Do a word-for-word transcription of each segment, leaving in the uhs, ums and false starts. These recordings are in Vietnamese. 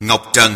Ngọc Trần.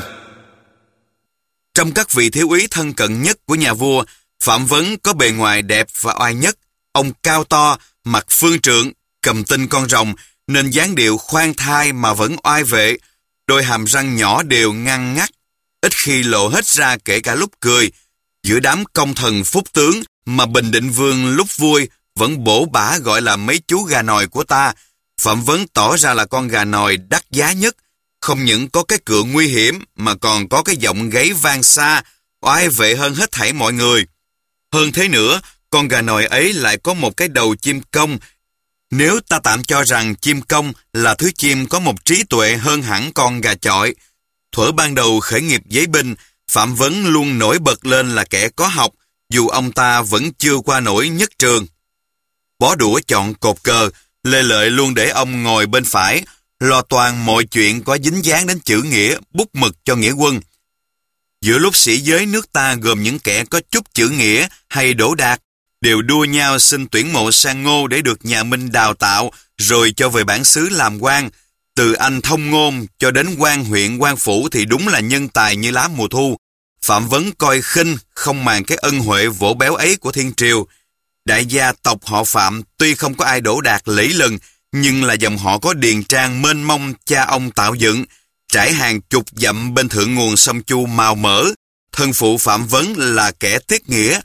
Trong các vị thiếu úy thân cận nhất của nhà vua, Phạm Vấn có bề ngoài đẹp và oai nhất. Ông cao to, mặt phương trượng, cầm tinh con rồng, nên dáng điệu khoan thai mà vẫn oai vệ. Đôi hàm răng nhỏ đều ngăn ngắt, ít khi lộ hết ra kể cả lúc cười. Giữa đám công thần phúc tướng mà Bình Định Vương lúc vui vẫn bổ bả gọi là mấy chú gà nòi của ta, Phạm Vấn tỏ ra là con gà nòi đắt giá nhất. Không những có cái cựa nguy hiểm mà còn có cái giọng gáy vang xa, oai vệ hơn hết thảy mọi người. Hơn thế nữa, con gà nòi ấy lại có một cái đầu chim công. Nếu ta tạm cho rằng chim công là thứ chim có một trí tuệ hơn hẳn con gà chọi. Thuở ban đầu khởi nghiệp giấy binh, Phạm Vấn luôn nổi bật lên là kẻ có học, dù ông ta vẫn chưa qua nổi nhất trường. Bó đũa chọn cột cờ, Lê Lợi luôn để ông ngồi bên phải, lo toàn mọi chuyện có dính dáng đến chữ nghĩa, bút mực cho nghĩa quân. Giữa lúc sĩ giới nước ta gồm những kẻ có chút chữ nghĩa hay đỗ đạt, đều đua nhau xin tuyển mộ sang Ngô để được nhà Minh đào tạo, rồi cho về bản xứ làm quan. Từ anh thông ngôn cho đến quan huyện quan phủ thì đúng là nhân tài như lá mùa thu. Phạm Vấn coi khinh, không màng cái ân huệ vỗ béo ấy của thiên triều. Đại gia tộc họ Phạm tuy không có ai đỗ đạt lẫy lừng, nhưng là dòng họ có điền trang mênh mông cha ông tạo dựng, trải hàng chục dặm bên thượng nguồn sông Chu màu mỡ. Thân phụ Phạm Vấn là kẻ tiết nghĩa.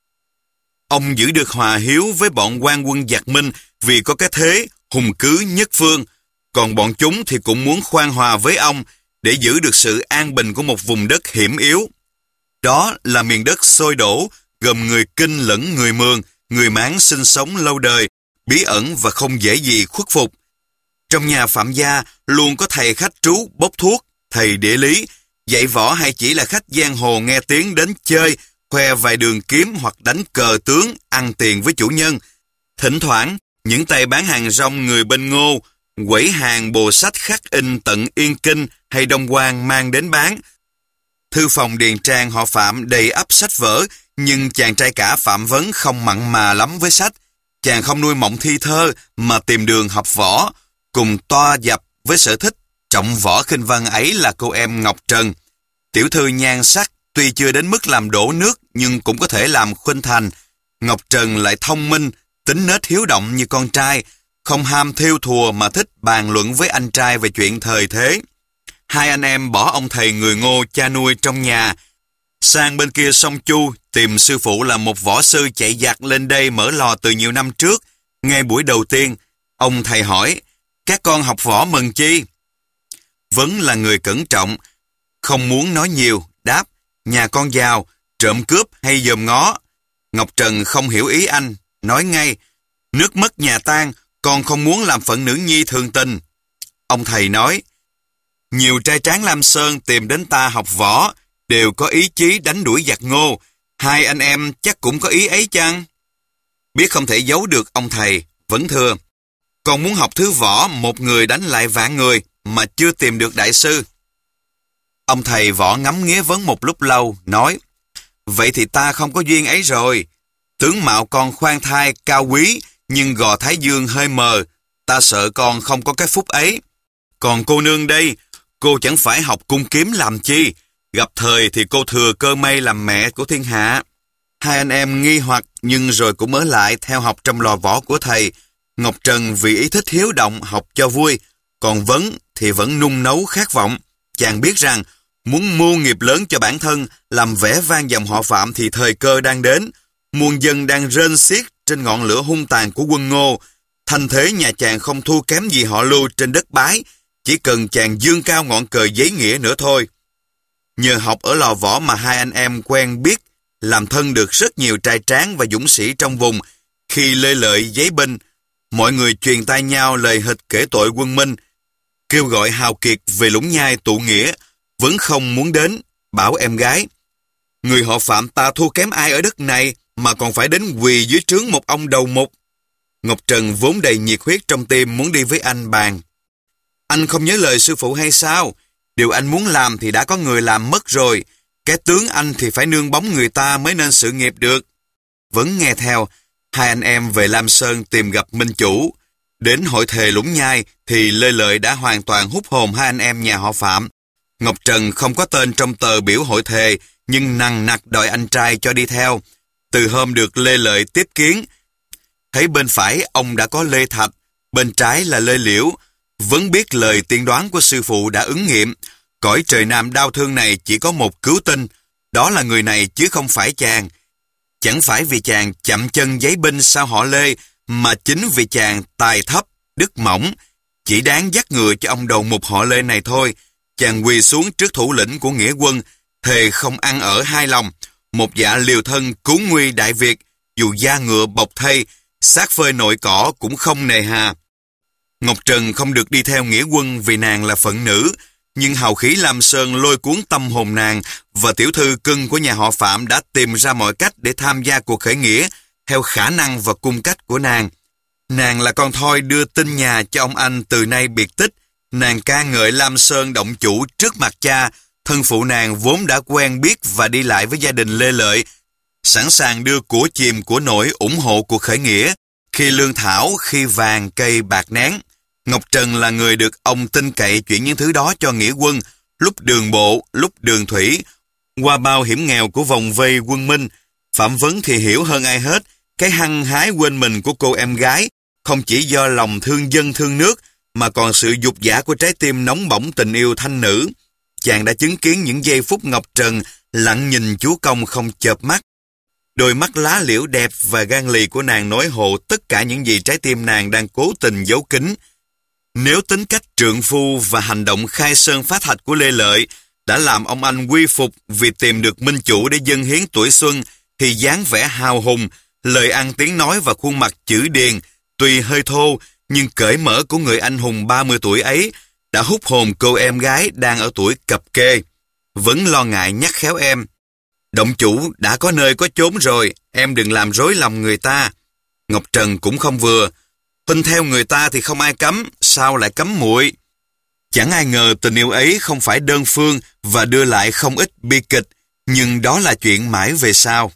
Ông giữ được hòa hiếu với bọn quan quân giặc Minh vì có cái thế hùng cứ nhất phương, còn bọn chúng thì cũng muốn khoan hòa với ông để giữ được sự an bình của một vùng đất hiểm yếu. Đó là miền đất sôi đổ, gồm người Kinh lẫn người Mường, người Mán sinh sống lâu đời, bí ẩn và không dễ gì khuất phục. Trong nhà Phạm gia luôn có thầy khách trú bốc thuốc, thầy địa lý, dạy võ hay chỉ là khách giang hồ nghe tiếng đến chơi, khoe vài đường kiếm hoặc đánh cờ tướng, ăn tiền với chủ nhân. Thỉnh thoảng, những tay bán hàng rong người bên Ngô, quẩy hàng bồ sách khắc in tận Yên Kinh hay Đông Quan mang đến bán. Thư phòng điền trang họ Phạm đầy ắp sách vở, nhưng chàng trai cả Phạm Vấn không mặn mà lắm với sách. Chàng không nuôi mộng thi thơ mà tìm đường học võ. Cùng toa dập với sở thích trọng võ khinh văn ấy là cô em Ngọc Trần. Tiểu thư nhan sắc tuy chưa đến mức làm đổ nước nhưng cũng có thể làm khuynh thành. Ngọc Trần lại thông minh, tính nết hiếu động như con trai, không ham thêu thùa mà thích bàn luận với anh trai về chuyện thời thế. Hai anh em bỏ ông thầy người Ngô cha nuôi trong nhà, sang bên kia sông Chu tìm sư phụ là một võ sư chạy giặc lên đây mở lò từ nhiều năm trước. Ngay buổi đầu tiên, ông thầy hỏi, các con học võ mừng chi? Vấn là người cẩn trọng, không muốn nói nhiều, đáp, nhà con giàu, trộm cướp hay dòm ngó. Ngọc Trần không hiểu ý anh, nói ngay, nước mất nhà tan, con không muốn làm phận nữ nhi thường tình. Ông thầy nói, nhiều trai tráng Lam Sơn tìm đến ta học võ, đều có ý chí đánh đuổi giặc Ngô. Hai anh em chắc cũng có ý ấy chăng? Biết không thể giấu được ông thầy, vẫn thưa, con muốn học thứ võ một người đánh lại vạn người mà chưa tìm được đại sư. Ông thầy võ ngắm nghía Vấn một lúc lâu, nói, vậy thì ta không có duyên ấy rồi. Tướng mạo con khoan thai, cao quý, nhưng gò thái dương hơi mờ, ta sợ con không có cái phúc ấy. Còn cô nương đây, cô chẳng phải học cung kiếm làm chi, gặp thời thì cô thừa cơ may làm mẹ của thiên hạ. Hai anh em nghi hoặc nhưng rồi cũng ở lại theo học trong lò võ của thầy. Ngọc Trần vì ý thích hiếu động học cho vui, còn Vấn thì vẫn nung nấu khát vọng. Chàng biết rằng muốn mưu nghiệp lớn cho bản thân, làm vẻ vang dòng họ Phạm thì thời cơ đang đến. Muôn dân đang rên xiết trên ngọn lửa hung tàn của quân Ngô. Thành thế nhà chàng không thua kém gì họ Lưu trên đất Bái, chỉ cần chàng dương cao ngọn cờ giấy nghĩa nữa thôi. Nhờ học ở lò võ mà hai anh em quen biết, làm thân được rất nhiều trai tráng và dũng sĩ trong vùng. Khi Lê Lợi giấy binh, mọi người truyền tai nhau lời hịch kể tội quân Minh, kêu gọi hào kiệt về Lũng Nhai tụ nghĩa. Vẫn không muốn đến, bảo em gái, người họ Phạm ta thua kém ai ở đất này mà còn phải đến quỳ dưới trướng một ông đầu mục. Ngọc Trần vốn đầy nhiệt huyết trong tim muốn đi với anh bàn. Anh không nhớ lời sư phụ hay sao? Điều anh muốn làm thì đã có người làm mất rồi. Cái tướng anh thì phải nương bóng người ta mới nên sự nghiệp được. Vẫn nghe theo, hai anh em về Lam Sơn tìm gặp Minh Chủ. Đến hội thề Lũng Nhai thì Lê Lợi đã hoàn toàn hút hồn hai anh em nhà họ Phạm. Ngọc Trần không có tên trong tờ biểu hội thề, nhưng nằng nặc đòi anh trai cho đi theo. Từ hôm được Lê Lợi tiếp kiến, thấy bên phải ông đã có Lê Thạch, bên trái là Lê Liễu. Vẫn biết lời tiên đoán của sư phụ đã ứng nghiệm. Cõi trời Nam đau thương này chỉ có một cứu tinh, đó là người này chứ không phải chàng. Chẳng phải vì chàng chậm chân giấy binh sao họ Lê, mà chính vì chàng tài thấp, đức mỏng. Chỉ đáng dắt ngựa cho ông đầu mục họ Lê này thôi. Chàng quỳ xuống trước thủ lĩnh của nghĩa quân, thề không ăn ở hai lòng. Một dạ liều thân cứu nguy Đại Việt, dù da ngựa bọc thây, xác phơi nội cỏ cũng không nề hà. Ngọc Trần không được đi theo nghĩa quân vì nàng là phận nữ, nhưng hào khí Lam Sơn lôi cuốn tâm hồn nàng, và tiểu thư cưng của nhà họ Phạm đã tìm ra mọi cách để tham gia cuộc khởi nghĩa theo khả năng và cung cách của nàng. Nàng là con thoi đưa tin nhà cho ông anh từ nay biệt tích. Nàng ca ngợi Lam Sơn động chủ trước mặt cha. Thân phụ nàng vốn đã quen biết và đi lại với gia đình Lê Lợi, sẵn sàng đưa của chìm của nổi ủng hộ cuộc khởi nghĩa, khi lương thảo, khi vàng cây bạc nén. Ngọc Trần là người được ông tin cậy chuyển những thứ đó cho nghĩa quân, lúc đường bộ, lúc đường thủy, qua bao hiểm nghèo của vòng vây quân Minh. Phạm Vấn thì hiểu hơn ai hết, cái hăng hái quên mình của cô em gái không chỉ do lòng thương dân thương nước, mà còn sự dục dã của trái tim nóng bỏng tình yêu thanh nữ. Chàng đã chứng kiến những giây phút Ngọc Trần lặng nhìn chúa công không chợp mắt. Đôi mắt lá liễu đẹp và gan lì của nàng nói hộ tất cả những gì trái tim nàng đang cố tình giấu kín. Nếu tính cách trượng phu và hành động khai sơn phá thạch của Lê Lợi đã làm ông anh quy phục vì tìm được minh chủ để dâng hiến tuổi xuân, thì dáng vẻ hào hùng, lời ăn tiếng nói và khuôn mặt chữ điền, tuy hơi thô nhưng cởi mở của người anh hùng ba mươi tuổi ấy đã hút hồn cô em gái đang ở tuổi cập kê. Vẫn lo ngại nhắc khéo em: động chủ đã có nơi có chốn rồi, em đừng làm rối lòng người ta. Ngọc Trần cũng không vừa: huynh theo người ta thì không ai cấm, sao lại cấm muội? Chẳng ai ngờ tình yêu ấy không phải đơn phương và đưa lại không ít bi kịch, nhưng đó là chuyện mãi về sau.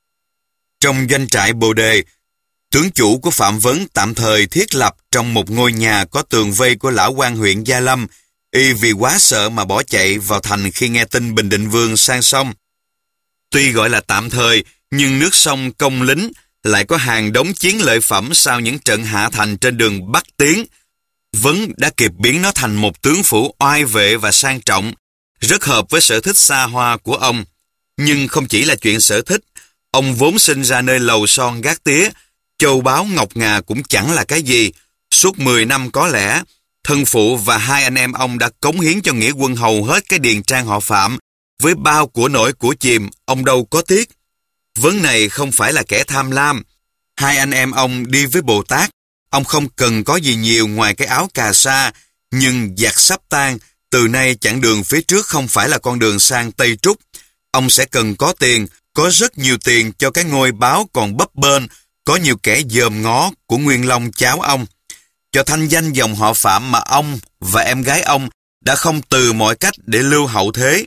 Trong doanh trại Bồ Đề, tướng chủ của Phạm Vấn tạm thời thiết lập trong một ngôi nhà có tường vây của lão quan huyện Gia Lâm. Y vì quá sợ mà bỏ chạy vào thành khi nghe tin Bình Định Vương sang sông. Tuy gọi là tạm thời, nhưng nước sông Công Lính lại có hàng đống chiến lợi phẩm sau những trận hạ thành trên đường Bắc Tiến. Vấn đã kịp biến nó thành một tướng phủ oai vệ và sang trọng, rất hợp với sở thích xa hoa của ông. Nhưng không chỉ là chuyện sở thích, ông vốn sinh ra nơi lầu son gác tía, châu báu ngọc ngà cũng chẳng là cái gì. Suốt mười năm có lẽ, thân phụ và hai anh em ông đã cống hiến cho nghĩa quân hầu hết cái điền trang họ Phạm. Với bao của nổi của chìm, ông đâu có tiếc. Vấn này không phải là kẻ tham lam. Hai anh em ông đi với Bồ Tát. Ông không cần có gì nhiều ngoài cái áo cà sa, nhưng giặc sắp tan, từ nay chặng đường phía trước không phải là con đường sang Tây Trúc. Ông sẽ cần có tiền, có rất nhiều tiền cho cái ngôi báo còn bấp bênh, có nhiều kẻ dòm ngó của Nguyên Long cháu ông. Cho thanh danh dòng họ Phạm mà ông và em gái ông đã không từ mọi cách để lưu hậu thế.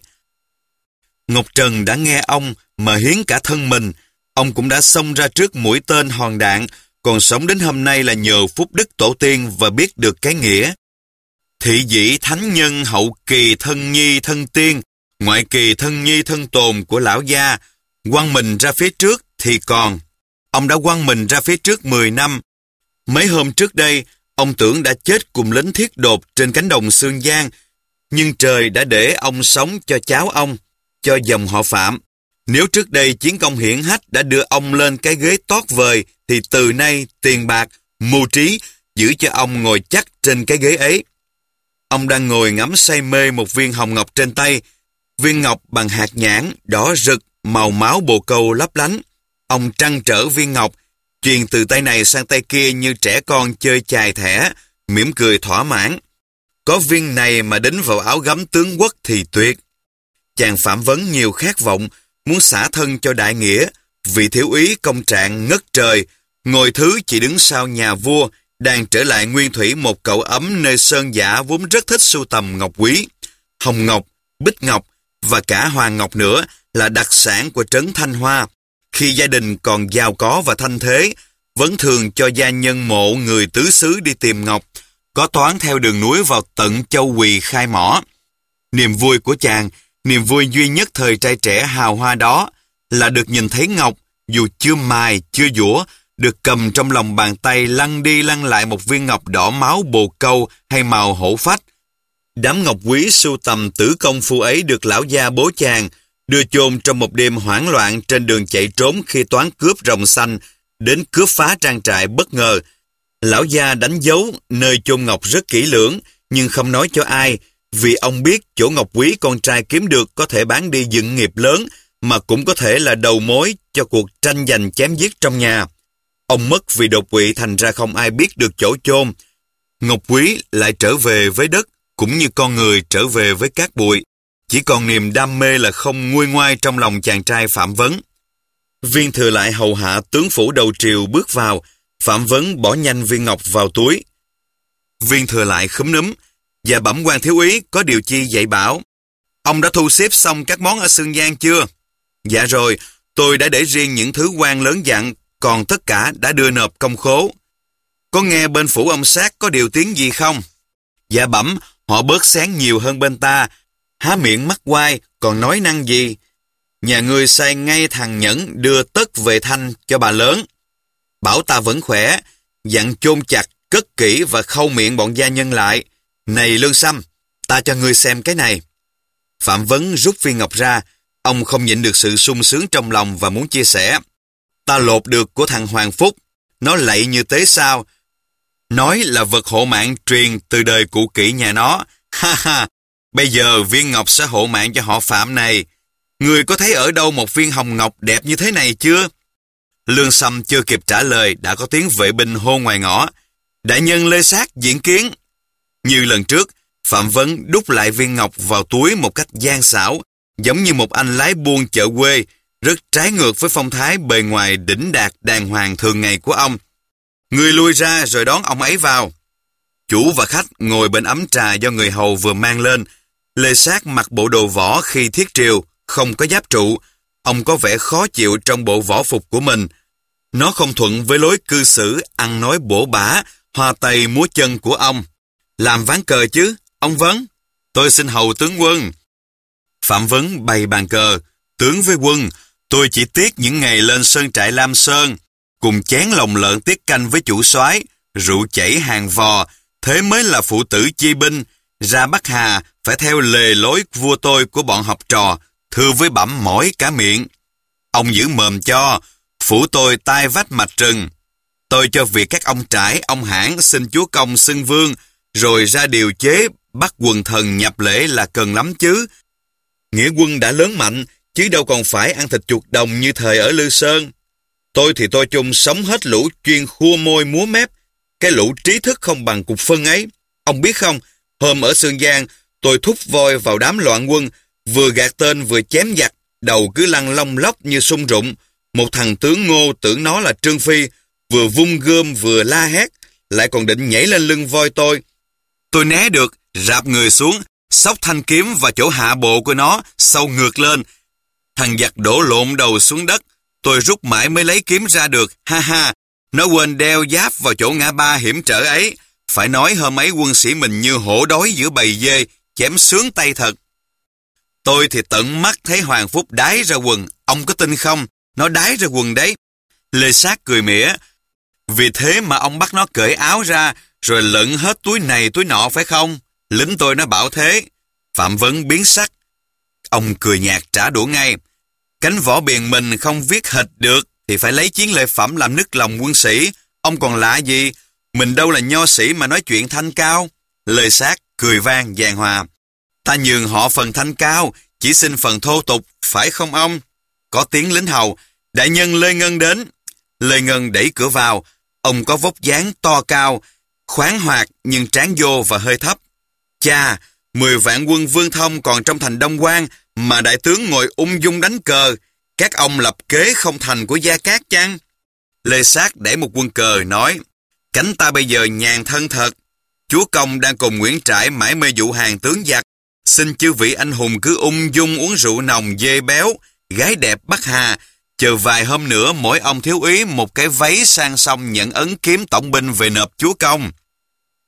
Ngọc Trần đã nghe ông mà hiến cả thân mình. Ông cũng đã xông ra trước mũi tên hòn đạn, còn sống đến hôm nay là nhờ phúc đức tổ tiên và biết được cái nghĩa. Thị dĩ thánh nhân hậu kỳ thân nhi thân tiên, ngoại kỳ thân nhi thân tồn của lão gia. Quăng mình ra phía trước thì còn. Ông đã quăng mình ra phía trước mười năm. Mấy hôm trước đây, ông tưởng đã chết cùng lính thiết đột trên cánh đồng Sương Giang, nhưng trời đã để ông sống cho cháu ông, cho dòng họ Phạm. Nếu trước đây chiến công hiển hách đã đưa ông lên cái ghế tót vời, thì từ nay tiền bạc, mưu trí giữ cho ông ngồi chắc trên cái ghế ấy. Ông đang ngồi ngắm say mê một viên hồng ngọc trên tay. Viên ngọc bằng hạt nhãn, đỏ rực, màu máu bồ câu lấp lánh. Ông trăn trở viên ngọc, truyền từ tay này sang tay kia như trẻ con chơi chài thẻ, mỉm cười thỏa mãn. Có viên này mà đính vào áo gấm tướng quốc thì tuyệt. Chàng Phạm Vấn nhiều khát vọng, muốn xả thân cho đại nghĩa. Vị thiếu úy công trạng ngất trời, ngồi thứ chỉ đứng sau nhà vua, đang trở lại nguyên thủy một cậu ấm nơi sơn giả vốn rất thích sưu tầm ngọc quý. Hồng ngọc, bích ngọc và cả hoàng ngọc nữa là đặc sản của trấn Thanh Hoa. Khi gia đình còn giàu có và thanh thế, vẫn thường cho gia nhân mộ người tứ xứ đi tìm ngọc, có toán theo đường núi vào tận Châu Quỳ khai mỏ. Niềm vui của chàng, niềm vui duy nhất thời trai trẻ hào hoa đó, là được nhìn thấy ngọc, dù chưa mài, chưa giũa, được cầm trong lòng bàn tay lăn đi lăn lại một viên ngọc đỏ máu bồ câu hay màu hổ phách. Đám ngọc quý sưu tầm tử công phu ấy được lão gia bố chàng đưa chôn trong một đêm hoảng loạn trên đường chạy trốn khi toán cướp rồng xanh đến cướp phá trang trại bất ngờ. Lão gia đánh dấu nơi chôn ngọc rất kỹ lưỡng, nhưng không nói cho ai, vì ông biết chỗ ngọc quý con trai kiếm được có thể bán đi dựng nghiệp lớn, mà cũng có thể là đầu mối cho cuộc tranh giành chém giết trong nhà. Ông mất vì đột quỵ, thành ra không ai biết được chỗ chôn. Ngọc quý lại trở về với đất, cũng như con người trở về với cát bụi. Chỉ còn niềm đam mê là không nguôi ngoai trong lòng chàng trai Phạm Vấn. Viên Thừa Lại hầu hạ tướng phủ đầu triều bước vào, Phạm Vấn bỏ nhanh viên ngọc vào túi. Viên Thừa Lại khúm núm: "Dạ bẩm quan thiếu úy, có điều chi dạy bảo?" "Ông đã thu xếp xong các món ở Sương Giang chưa?" "Dạ rồi, tôi đã để riêng những thứ quan lớn dặn, còn tất cả đã đưa nộp công khố." "Có nghe bên phủ ông Sát có điều tiếng gì không?" "Dạ bẩm, họ bớt xén nhiều hơn bên ta, há miệng mắt quai, còn nói năng gì. Nhà ngươi sai ngay thằng Nhẫn đưa tất về thanh cho bà lớn. Bảo ta vẫn khỏe, dặn chôn chặt, cất kỹ và khâu miệng bọn gia nhân lại. Này Lương Sâm, ta cho ngươi xem cái này." Phạm Vấn rút viên ngọc ra, ông không nhịn được sự sung sướng trong lòng và muốn chia sẻ. "Ta lột được của thằng Hoàng Phúc, nó lạy như tế sao. Nói là vật hộ mạng truyền từ đời cụ kỹ nhà nó. Ha ha, bây giờ viên ngọc sẽ hộ mạng cho họ Phạm này. Người có thấy ở đâu một viên hồng ngọc đẹp như thế này chưa?" Lương Sâm chưa kịp trả lời đã có tiếng vệ binh hô ngoài ngõ: "Đại nhân Lê Sát diễn kiến." Như lần trước, Phạm Vấn đút lại viên ngọc vào túi một cách gian xảo, giống như một anh lái buôn chợ quê, rất trái ngược với phong thái bề ngoài đỉnh đạt đàng hoàng thường ngày của ông. Người lui ra rồi đón ông ấy vào. Chủ và khách ngồi bên ấm trà do người hầu vừa mang lên. Lê Sát mặc bộ đồ võ khi thiết triều, không có giáp trụ. Ông có vẻ khó chịu trong bộ võ phục của mình. Nó không thuận với lối cư xử, ăn nói bổ bả, hoa tay múa chân của ông. "Làm ván cờ chứ, ông Vấn?" "Tôi xin hầu tướng quân." Phạm Vấn bày bàn cờ. "Tướng với quân, tôi chỉ tiếc những ngày lên sơn trại Lam Sơn, cùng chén lòng lợn tiết canh với chủ soái, rượu chảy hàng vò, thế mới là phụ tử chi binh. Ra Bắc Hà phải theo lề lối vua tôi của bọn học trò, thưa với bẩm mỏi cả miệng. Ông giữ mồm cho, phủ tôi tai vách mạch rừng. Tôi cho việc các ông trải, ông hãng xin chúa công xưng vương, rồi ra điều chế bắt quần thần nhập lễ là cần lắm chứ. Nghĩa quân đã lớn mạnh, chứ đâu còn phải ăn thịt chuột đồng như thời ở Lư Sơn. Tôi thì tôi chung sống hết lũ chuyên khua môi múa mép, cái lũ trí thức không bằng cục phân ấy. Ông biết không, hôm ở Sương Giang, tôi thúc voi vào đám loạn quân, vừa gạt tên vừa chém giặc, đầu cứ lăn lông lóc như sung rụng. Một thằng tướng Ngô tưởng nó là Trương Phi, vừa vung gươm vừa la hét, lại còn định nhảy lên lưng voi tôi. Tôi né được, rạp người xuống, xốc thanh kiếm vào chỗ hạ bộ của nó, sâu ngược lên. Thằng giặc đổ lộn đầu xuống đất, tôi rút mãi mới lấy kiếm ra được, ha ha. Nó quên đeo giáp vào chỗ ngã ba hiểm trở ấy. Phải nói hôm ấy quân sĩ mình như hổ đói giữa bầy dê, chém sướng tay thật. Tôi thì tận mắt thấy Hoàng Phúc đái ra quần, ông có tin không? Nó đái ra quần đấy. Lê Sát cười mỉa. Vì thế mà ông bắt nó cởi áo ra, rồi lận hết túi này túi nọ phải không? Lính tôi nó bảo thế. Phạm Vấn biến sắc. Ông cười nhạt trả đũa ngay. Cánh võ biền mình không viết hệt được, thì phải lấy chiến lợi phẩm làm nức lòng quân sĩ. Ông còn lạ gì? Mình đâu là nho sĩ mà nói chuyện thanh cao. Lê Sát cười vang giàn hòa. Ta nhường họ phần thanh cao, chỉ xin phần thô tục, phải không ông? Có tiếng lính hầu. Đại nhân Lê Ngân đến. Lê Ngân đẩy cửa vào. Ông có vóc dáng to cao, khoáng hoạt nhưng trán vô và hơi thấp. Cha, mười vạn quân Vương Thông còn trong thành Đông Quan, mà đại tướng ngồi ung dung đánh cờ. Các ông lập kế không thành của Gia Cát chăng? Lê Sát đẩy một quân cờ nói. Cánh ta bây giờ nhàn thân thật. Chúa công đang cùng Nguyễn Trãi mãi mê dụ hàng tướng giặc. Xin chư vị anh hùng cứ ung dung uống rượu nồng dê béo, gái đẹp Bắc Hà. Chờ vài hôm nữa mỗi ông thiếu úy một cái váy sang song nhận ấn kiếm tổng binh về nộp chúa công.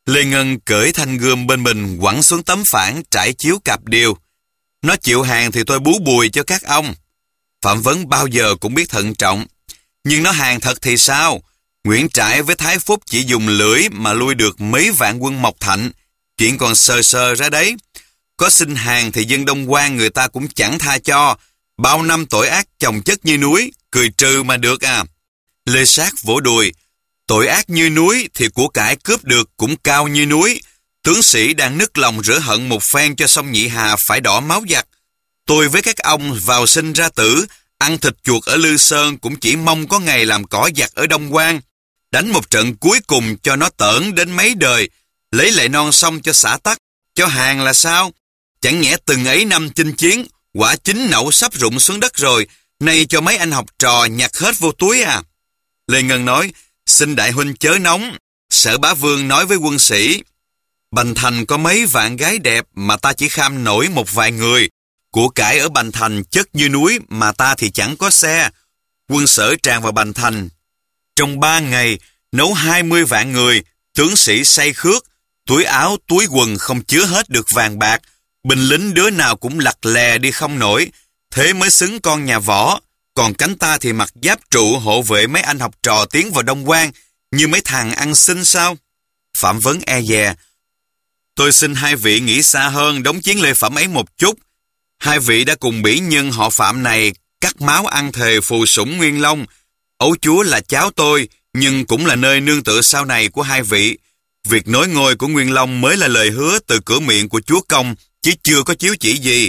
Lê Ngân cởi thanh gươm bên mình quẳng xuống tấm phản trải chiếu cạp điều. Nó chịu hàng thì tôi bú bùi cho các ông. Phạm Vấn bao giờ cũng biết thận trọng. Nhưng nó hàng thật thì sao? Nguyễn Trãi với Thái Phúc chỉ dùng lưỡi mà lui được mấy vạn quân Mộc Thạnh. Chuyện còn sờ sờ ra đấy. Có xin hàng thì dân Đông Quan người ta cũng chẳng tha cho. Bao năm tội ác chồng chất như núi, cười trừ mà được à. Lê Sát vỗ đùi. Tội ác như núi thì của cải cướp được cũng cao như núi. Tướng sĩ đang nức lòng rửa hận một phen cho sông Nhị Hà phải đỏ máu giặc. Tôi với các ông vào sinh ra tử, ăn thịt chuột ở Lư Sơn cũng chỉ mong có ngày làm cỏ giặc ở Đông Quan. Đánh một trận cuối cùng cho nó tởn đến mấy đời, lấy lại non sông cho xã tắc, cho hàng là sao? Chẳng nhẽ từng ấy năm chinh chiến, quả chín nậu sắp rụng xuống đất rồi, nay cho mấy anh học trò nhặt hết vô túi à? Lê Ngân nói, xin đại huynh chớ nóng. Sở Bá Vương nói với quân sĩ, Bành Thành có mấy vạn gái đẹp mà ta chỉ kham nổi một vài người. Của cải ở Bành Thành chất như núi mà ta thì chẳng có xe. Quân Sở tràn vào Bành Thành. Trong ba ngày, nấu hai mươi vạn người, tướng sĩ say khước, túi áo, túi quần không chứa hết được vàng bạc. Binh lính đứa nào cũng lặt lè đi không nổi. Thế mới xứng con nhà Võ. Còn cánh ta thì mặc giáp trụ hộ vệ mấy anh học trò tiến vào Đông Quan, như mấy thằng ăn xin sao? Phạm Vấn e dè. Tôi xin hai vị nghĩ xa hơn đống chiến lợi phẩm ấy một chút. Hai vị đã cùng bỉ nhân họ Phạm này cắt máu ăn thề phù sủng Nguyên Long. Ấu chúa là cháu tôi, nhưng cũng là nơi nương tựa sau này của hai vị. Việc nối ngôi của Nguyên Long mới là lời hứa từ cửa miệng của chúa công, chứ chưa có chiếu chỉ gì.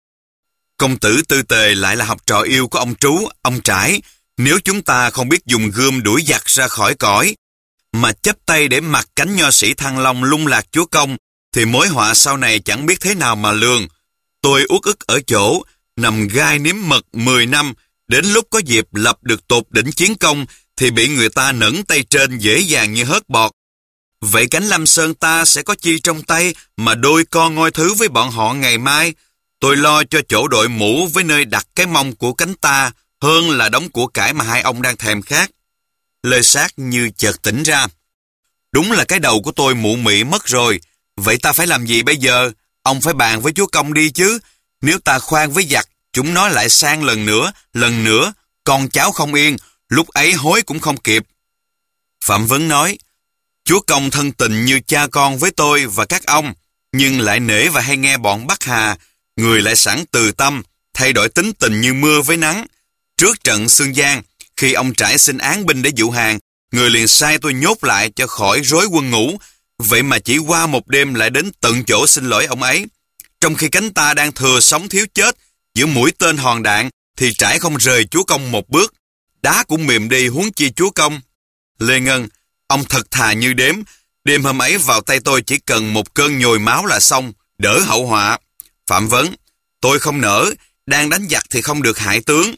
Công tử Tư Tề lại là học trò yêu của ông Trú, ông Trãi. Nếu chúng ta không biết dùng gươm đuổi giặc ra khỏi cõi, mà chấp tay để mặc cánh nho sĩ Thăng Long lung lạc chúa công, thì mối họa sau này chẳng biết thế nào mà lường. Tôi uất ức ở chỗ, nằm gai nếm mật mười năm, đến lúc có dịp lập được tột đỉnh chiến công, thì bị người ta nẫn tay trên dễ dàng như hớt bọt. Vậy cánh Lâm Sơn ta sẽ có chi trong tay mà đôi con ngôi thứ với bọn họ ngày mai? Tôi lo cho chỗ đội mũ với nơi đặt cái mông của cánh ta hơn là đống của cải mà hai ông đang thèm khát. Lê Sát như chợt tỉnh ra. Đúng là cái đầu của tôi mụ mị mất rồi. Vậy ta phải làm gì bây giờ? Ông phải bàn với chúa công đi chứ. Nếu ta khoan với giặc, chúng nó lại sang lần nữa, lần nữa, con cháu không yên, lúc ấy hối cũng không kịp. Phạm Vấn nói, chúa công thân tình như cha con với tôi và các ông, nhưng lại nể và hay nghe bọn Bắc Hà, người lại sẵn từ tâm, thay đổi tính tình như mưa với nắng. Trước trận Xương Giang, khi ông Trãi xin án binh để dụ hàng, người liền sai tôi nhốt lại cho khỏi rối quân ngũ. Vậy mà chỉ qua một đêm lại đến tận chỗ xin lỗi ông ấy. Trong khi cánh ta đang thừa sống thiếu chết, giữa mũi tên hòn đạn, thì Trãi không rời chúa công một bước. Đá cũng mềm đi huống chi chúa công. Lê Ngân, ông thật thà như đếm. Đêm hôm ấy vào tay tôi chỉ cần một cơn nhồi máu là xong, đỡ hậu họa. Phạm Vấn, tôi không nỡ, đang đánh giặc thì không được hại tướng.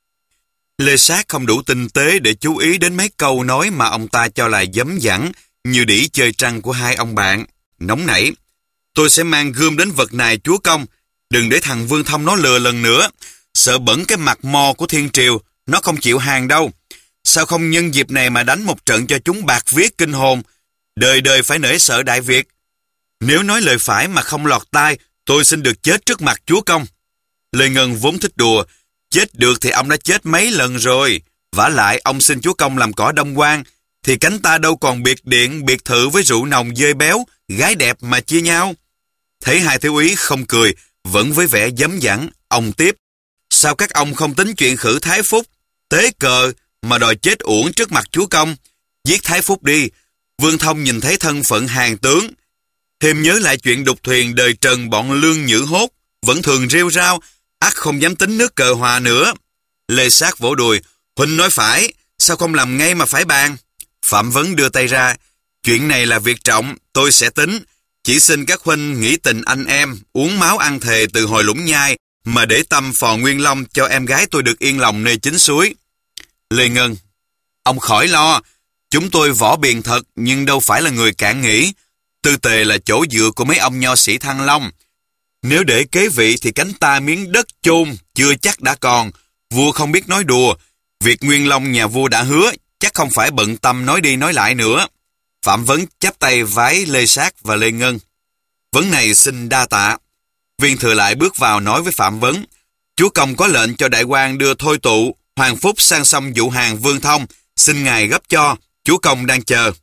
Lê Sát không đủ tinh tế để chú ý đến mấy câu nói mà ông ta cho là dấm dẳng, như đĩ chơi trăng của hai ông bạn. Nóng nảy. Tôi sẽ mang gươm đến vật này chúa công. Đừng để thằng Vương Thông nó lừa lần nữa. Sợ bẩn cái mặt mò của thiên triều. Nó không chịu hàng đâu. Sao không nhân dịp này mà đánh một trận cho chúng bạc viết kinh hồn. Đời đời phải nể sợ Đại Việt. Nếu nói lời phải mà không lọt tai, tôi xin được chết trước mặt chúa công. Lê Ngân vốn thích đùa. Chết được thì ông đã chết mấy lần rồi. Vả lại ông xin chúa công làm cỏ Đông Quan, thì cánh ta đâu còn biệt điện, biệt thự với rượu nồng dơi béo, gái đẹp mà chia nhau. Thấy hai thiếu úy không cười, vẫn với vẻ dấm dẳng, ông tiếp. Sao các ông không tính chuyện khử Thái Phúc, tế cờ mà đòi chết uổng trước mặt chúa công? Giết Thái Phúc đi. Vương Thông nhìn thấy thân phận hàng tướng. Thêm nhớ lại chuyện đục thuyền đời Trần bọn Lương Nhữ Hốt, vẫn thường rêu rao, ắt không dám tính nước cờ hòa nữa. Lê Sát vỗ đùi. Huynh nói phải, sao không làm ngay mà phải bàn? Phạm Vấn đưa tay ra. Chuyện này là việc trọng, tôi sẽ tính. Chỉ xin các huynh nghĩ tình anh em, uống máu ăn thề từ hồi Lũng Nhai, mà để tâm phò Nguyên Long cho em gái tôi được yên lòng nơi chính suối. Lê Ngân, ông khỏi lo. Chúng tôi võ biền thật, nhưng đâu phải là người cạn nghĩ. Tư Tề là chỗ dựa của mấy ông nho sĩ Thăng Long. Nếu để kế vị thì cánh ta miếng đất chôn chưa chắc đã còn. Vua không biết nói đùa. Việc Nguyên Long nhà vua đã hứa, chắc không phải bận tâm nói đi nói lại nữa. Phạm Vấn chắp tay vái Lê Sát và Lê Ngân. Vấn này xin đa tạ. Viên Thừa lại bước vào nói với Phạm Vấn: Chúa công có lệnh cho đại quan đưa Thôi Tụ, Hoàng Phúc sang sông dụ hàng Vương Thông, xin ngài gấp cho, chúa công đang chờ.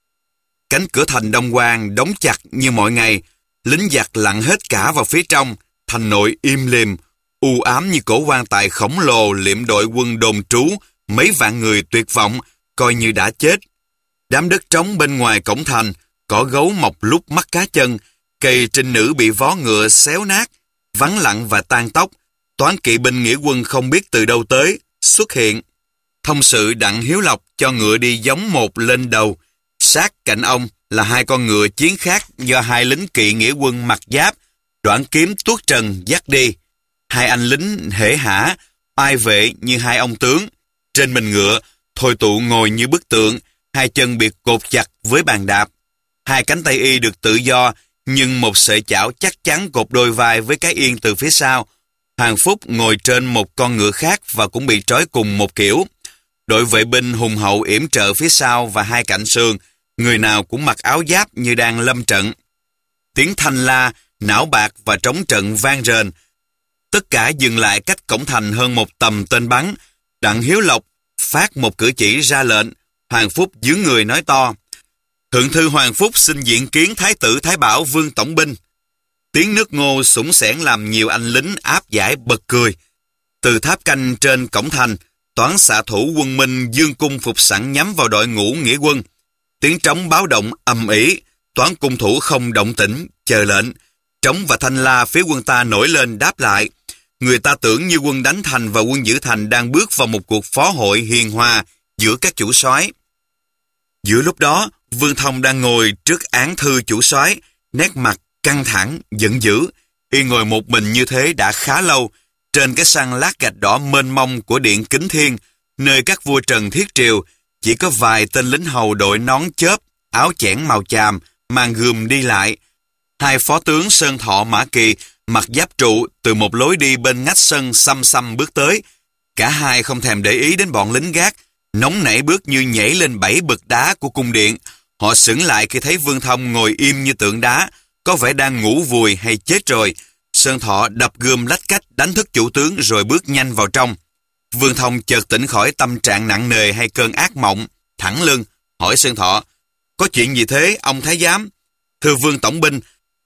Cánh cửa thành Đông Quan đóng chặt như mọi ngày, lính giặc lặn hết cả vào phía trong, thành nội im lìm, u ám như cổ quan tài khổng lồ liệm đội quân đồn trú, mấy vạn người tuyệt vọng, coi như đã chết. Đám đất trống bên ngoài cổng thành, cỏ gấu mọc lúc mắt cá chân, cây trinh nữ bị vó ngựa xéo nát, vắng lặng và tan tóc. Toán kỵ binh nghĩa quân không biết từ đâu tới, xuất hiện. Thông sự Đặng Hiếu Lộc cho ngựa đi giống một lên đầu. Sát cạnh ông là hai con ngựa chiến khác do hai lính kỵ nghĩa quân mặc giáp, đoản kiếm tuốt trần dắt đi. Hai anh lính hễ hả, oai vệ như hai ông tướng. Trên mình ngựa, Thôi Tụ ngồi như bức tượng, hai chân bị cột chặt với bàn đạp. Hai cánh tay y được tự do, nhưng một sợi chảo chắc chắn cột đôi vai với cái yên từ phía sau. Hoàng Phúc ngồi trên một con ngựa khác và cũng bị trói cùng một kiểu. Đội vệ binh hùng hậu yểm trợ phía sau và hai cạnh sườn, người nào cũng mặc áo giáp như đang lâm trận. Tiếng thanh la, não bạc và trống trận vang rền. Tất cả dừng lại cách cổng thành hơn một tầm tên bắn. Đặng Hiếu Lộc phát một cử chỉ ra lệnh. Hoàng Phúc dưới người nói to: Thượng thư Hoàng Phúc xin diện kiến Thái tử Thái Bảo Vương Tổng binh. Tiếng nước ngô sủng sẻn làm nhiều anh lính áp giải bật cười. Từ tháp canh trên cổng thành, toán xạ thủ quân Minh dương cung phục sẵn nhắm vào đội ngũ nghĩa quân. Tiếng trống báo động ầm ĩ, toán cung thủ không động tĩnh, chờ lệnh. Trống và thanh la phía quân ta nổi lên đáp lại. Người ta tưởng như quân đánh thành và quân giữ thành đang bước vào một cuộc phó hội hiền hòa giữa các chủ soái. Giữa lúc đó, Vương Thông đang ngồi trước án thư chủ soái, nét mặt căng thẳng, giận dữ. Y ngồi một mình như thế đã khá lâu, trên cái sàn lát gạch đỏ mênh mông của điện Kính Thiên, nơi các vua Trần Thiết Triều, chỉ có vài tên lính hầu đội nón chớp, áo chẽn màu chàm, mang gươm đi lại. Hai phó tướng Sơn Thọ Mã Kỳ mặc giáp trụ từ một lối đi bên ngách sân xăm xăm bước tới. Cả hai không thèm để ý đến bọn lính gác, nóng nảy bước như nhảy lên bảy bậc đá của cung điện. Họ sững lại khi thấy Vương Thông ngồi im như tượng đá, có vẻ đang ngủ vùi hay chết rồi. Sơn Thọ đập gươm lách cách đánh thức chủ tướng rồi bước nhanh vào trong. Vương Thông chợt tỉnh khỏi tâm trạng nặng nề hay cơn ác mộng, thẳng lưng hỏi Sơn Thọ: Có chuyện gì thế ông thái giám? Thưa Vương Tổng binh,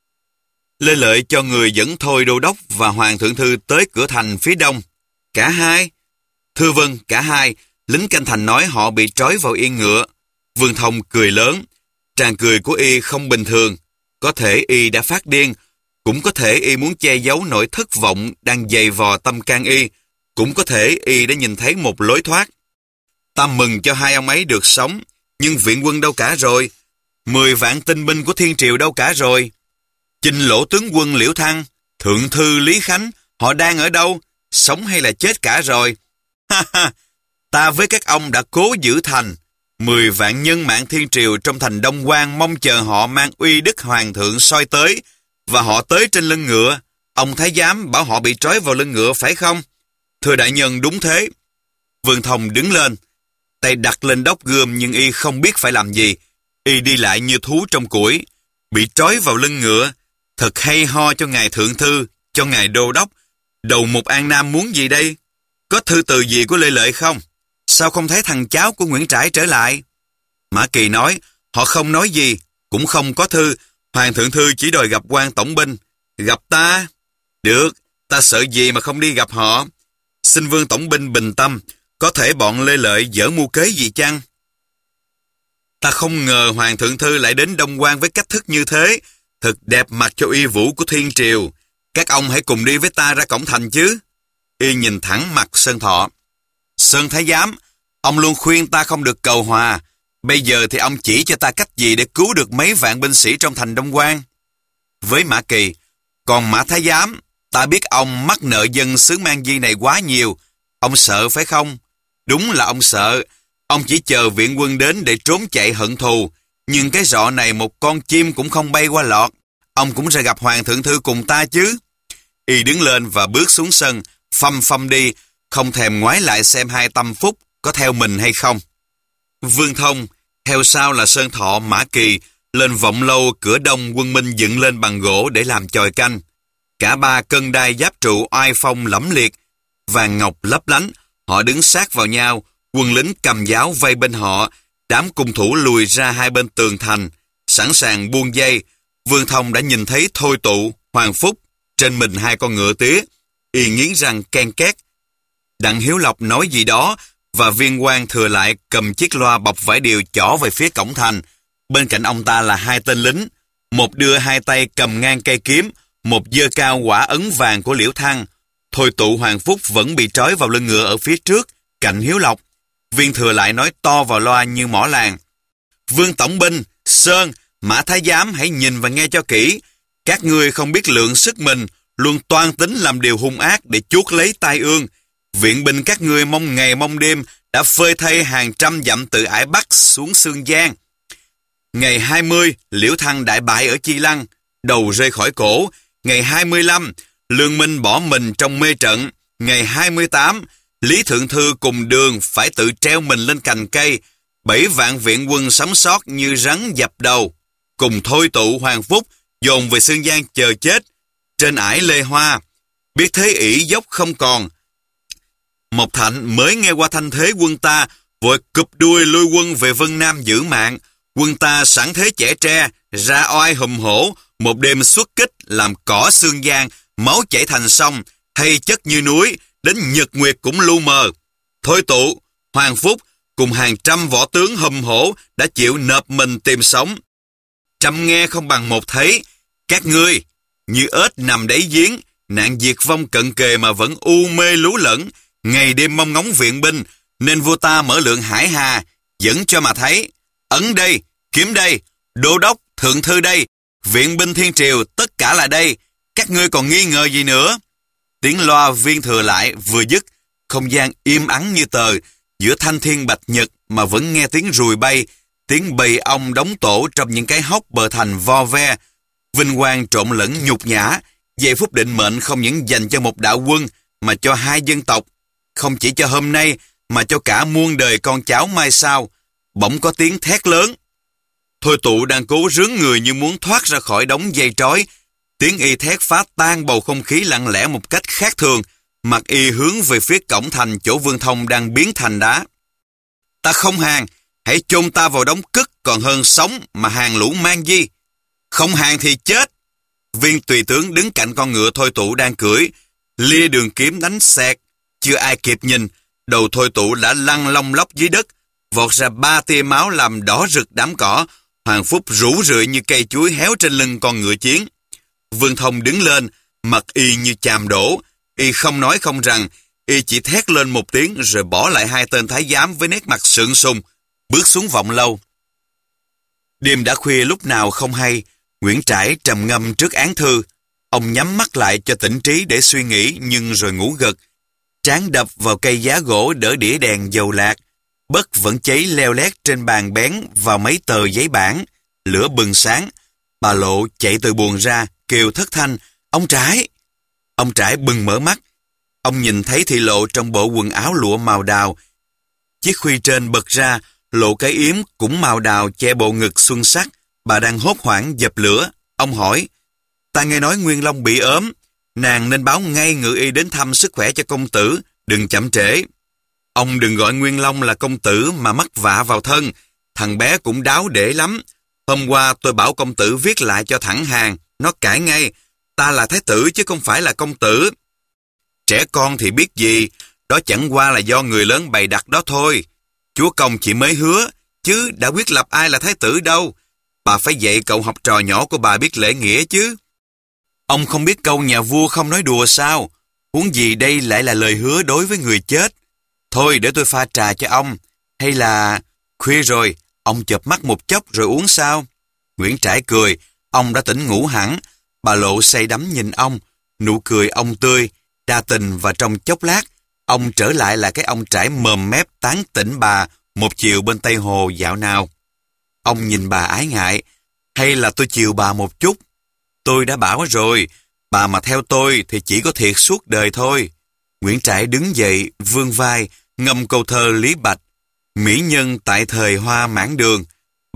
Lê Lợi cho người dẫn Thôi đô đốc và Hoàng thượng thư tới cửa thành phía đông. Cả hai? Thưa vâng, cả hai. Lính canh thành nói họ bị trói vào yên ngựa. Vương Thông cười lớn. Tràng cười của y không bình thường. Có thể y đã phát điên, cũng có thể y muốn che giấu nỗi thất vọng đang dày vò tâm can y, cũng có thể y đã nhìn thấy một lối thoát. Ta mừng cho hai ông ấy được sống, nhưng viện quân đâu cả rồi? Mười vạn tinh binh của Thiên Triều đâu cả rồi? Chinh lỗ tướng quân Liễu Thăng, thượng thư Lý Khánh, họ đang ở đâu? Sống hay là chết cả rồi? Ha ha, ta với các ông đã cố giữ thành. Mười vạn nhân mạng Thiên Triều trong thành Đông Quan mong chờ họ mang uy đức hoàng thượng soi tới, và họ tới trên lưng ngựa. Ông thái giám bảo họ bị trói vào lưng ngựa phải không? Thưa đại nhân, đúng thế. Vương Thông đứng lên, tay đặt lên đốc gươm nhưng y không biết phải làm gì. Y đi lại như thú trong củi. Bị trói vào lưng ngựa, thật hay ho cho ngài thượng thư, cho ngài đô đốc. Đầu mục An Nam muốn gì đây? Có thư từ gì của Lê Lợi không? Sao không thấy thằng cháu của Nguyễn Trãi trở lại? Mã Kỳ nói, họ không nói gì, cũng không có thư. Hoàng thượng thư chỉ đòi gặp quan tổng binh. Gặp ta? Được, ta sợ gì mà không đi gặp họ. Xin Vương tổng binh bình tâm, có thể bọn Lê Lợi dở mưu kế gì chăng? Ta không ngờ Hoàng thượng thư lại đến Đông Quan với cách thức như thế. Thật đẹp mặt cho uy vũ của Thiên Triều. Các ông hãy cùng đi với ta ra cổng thành chứ. Y nhìn thẳng mặt Sơn Thọ. Sơn thái giám, ông luôn khuyên ta không được cầu hòa. Bây giờ thì ông chỉ cho ta cách gì để cứu được mấy vạn binh sĩ trong thành Đông Quan. Với Mã Kỳ, còn Mã thái giám, ta biết ông mắc nợ dân xứ Mang Di này quá nhiều. Ông sợ phải không? Đúng là ông sợ. Ông chỉ chờ viện quân đến để trốn chạy hận thù. Nhưng cái rọ này một con chim cũng không bay qua lọt. Ông cũng sẽ gặp Hoàng thượng thư cùng ta chứ. Y đứng lên và bước xuống sân, phăm phăm đi, không thèm ngoái lại xem hai tâm phúc có theo mình hay không. Vương Thông Theo sau là Sơn Thọ, Mã Kỳ, lên Vọng Lâu cửa đông quân Minh dựng lên bằng gỗ để làm chòi canh. Cả ba cân đai giáp trụ oai phong lẫm liệt, vàng ngọc lấp lánh, họ đứng sát vào nhau, quân lính cầm giáo vây bên họ, đám cung thủ lùi ra hai bên tường thành, sẵn sàng buông dây. Vương Thông đã nhìn thấy Thôi Tụ, Hoàng Phúc, trên mình hai con ngựa tía, y nghiến răng ken két. Đặng Hiếu Lộc nói gì đó, và Viên Quang Thừa lại cầm chiếc loa bọc vải điều chỏ về phía cổng thành. Bên cạnh ông ta là hai tên lính, một đưa hai tay cầm ngang cây kiếm, một giơ cao quả ấn vàng của Liễu Thăng. Thôi Tụ, Hoàng Phúc vẫn bị trói vào lưng ngựa ở phía trước, cạnh Hiếu Lộc. Viên Thừa lại nói to vào loa như mỏ làng: Vương Tổng binh, Sơn, Mã Thái Giám hãy nhìn và nghe cho kỹ. Các ngươi không biết lượng sức mình, luôn toan tính làm điều hung ác để chuốc lấy tai ương. Viện binh các ngươi mong ngày mong đêm đã phơi thây hàng trăm dặm từ Ải Bắc xuống Sương Giang. Ngày hai mươi, Liễu Thăng đại bại ở Chi Lăng, đầu rơi khỏi cổ. Ngày hai mươi lăm, Lương Minh bỏ mình trong mê trận. Ngày hai mươi tám, Lý Thượng Thư cùng Đường phải tự treo mình lên cành cây. Bảy vạn viện quân sống sót như rắn dập đầu, cùng Thôi Tụ, Hoàng Phúc dồn về Sương Giang chờ chết. Trên ải Lê Hoa, biết thế ỷ dốc không còn. Mộc Thạnh mới nghe qua thanh thế quân ta, vội cụp đuôi lui quân về Vân Nam giữ mạng. Quân ta sẵn thế chẻ tre, ra oai hùm hổ, một đêm xuất kích làm cỏ Sương Giang, máu chảy thành sông, thay chất như núi, đến nhật nguyệt cũng lu mờ. Thôi Tụ, Hoàng Phúc cùng hàng trăm võ tướng hùm hổ đã chịu nộp mình tìm sống. Trăm nghe không bằng một thấy, các ngươi như ếch nằm đáy giếng, nạn diệt vong cận kề mà vẫn u mê lú lẫn, ngày đêm mong ngóng viện binh, nên vua ta mở lượng hải hà, dẫn cho mà thấy. Ấn đây, kiếm đây, đô đốc, thượng thư đây, viện binh thiên triều, tất cả là đây, các ngươi còn nghi ngờ gì nữa? Tiếng loa Viên Thừa lại vừa dứt, không gian im ắng như tờ, giữa thanh thiên bạch nhật mà vẫn nghe tiếng ruồi bay, tiếng bầy ong đóng tổ trong những cái hốc bờ thành vo ve. Vinh quang trộn lẫn nhục nhã, giây phút định mệnh không những dành cho một đạo quân mà cho hai dân tộc, không chỉ cho hôm nay mà cho cả muôn đời con cháu mai sau. Bỗng có tiếng thét lớn. Thôi Tụ đang cố rướn người như muốn thoát ra khỏi đống dây trói. Tiếng y thét phá tan bầu không khí lặng lẽ một cách khác thường. Mặt y hướng về phía cổng thành chỗ Vương Thông đang biến thành đá. Ta không hàng, hãy chôn ta vào đống cất còn hơn sống mà hàng lũ mang gì. Không hàng thì chết. Viên tùy tướng đứng cạnh con ngựa Thôi Tụ đang cưỡi, lia đường kiếm đánh xẹt. Chưa ai kịp nhìn, đầu Thôi Tụ đã lăn long lóc dưới đất, vọt ra ba tia máu làm đỏ rực đám cỏ. Hoàng Phúc rũ rượi như cây chuối héo trên lưng con ngựa chiến. Vương Thông đứng lên, mặt y như chàm đổ. Y không nói không rằng, y chỉ thét lên một tiếng rồi bỏ lại hai tên thái giám với nét mặt sượng sùng, bước xuống Vọng Lâu. Đêm đã khuya lúc nào không hay, Nguyễn Trãi trầm ngâm trước án thư. Ông nhắm mắt lại cho tỉnh trí để suy nghĩ, nhưng rồi ngủ gật. Trán đập vào cây giá gỗ đỡ đĩa đèn dầu lạc. Bất vẫn cháy leo lét trên bàn bén vào mấy tờ giấy bản. Lửa bừng sáng. Bà Lộ chạy từ buồng ra, kêu thất thanh: Ông Trãi! Ông Trãi bừng mở mắt. Ông nhìn thấy Thị Lộ trong bộ quần áo lụa màu đào. Chiếc khuy trên bật ra, lộ cái yếm cũng màu đào che bộ ngực xuân sắc. Bà đang hốt hoảng dập lửa. Ông hỏi: Ta nghe nói Nguyên Long bị ốm, nàng nên báo ngay ngự y đến thăm sức khỏe cho công tử, đừng chậm trễ. Ông đừng gọi Nguyên Long là công tử mà mắc vạ vào thân, thằng bé cũng đáo để lắm. Hôm qua tôi bảo công tử viết lại cho thẳng hàng, nó cãi ngay: Ta là thái tử chứ không phải là công tử. Trẻ con thì biết gì, đó chẳng qua là do người lớn bày đặt đó thôi. Chúa công chỉ mới hứa, chứ đã quyết lập ai là thái tử đâu. Bà phải dạy cậu học trò nhỏ của bà biết lễ nghĩa chứ. Ông không biết câu nhà vua không nói đùa sao? Huống gì đây lại là lời hứa đối với người chết. Thôi để tôi pha trà cho ông. Hay là... Khuya rồi, ông chợp mắt một chốc rồi uống sao? Nguyễn Trãi cười, ông đã tỉnh ngủ hẳn. Bà Lộ say đắm nhìn ông, nụ cười ông tươi, đa tình, và trong chốc lát, ông trở lại là cái ông Trãi mồm mép tán tỉnh bà một chiều bên Tây Hồ dạo nào. Ông nhìn bà ái ngại: Hay là tôi chiều bà một chút? Tôi đã bảo rồi, bà mà theo tôi thì chỉ có thiệt suốt đời thôi. Nguyễn Trãi đứng dậy, vươn vai, ngâm câu thơ Lý Bạch: Mỹ nhân tại thời hoa mãn đường,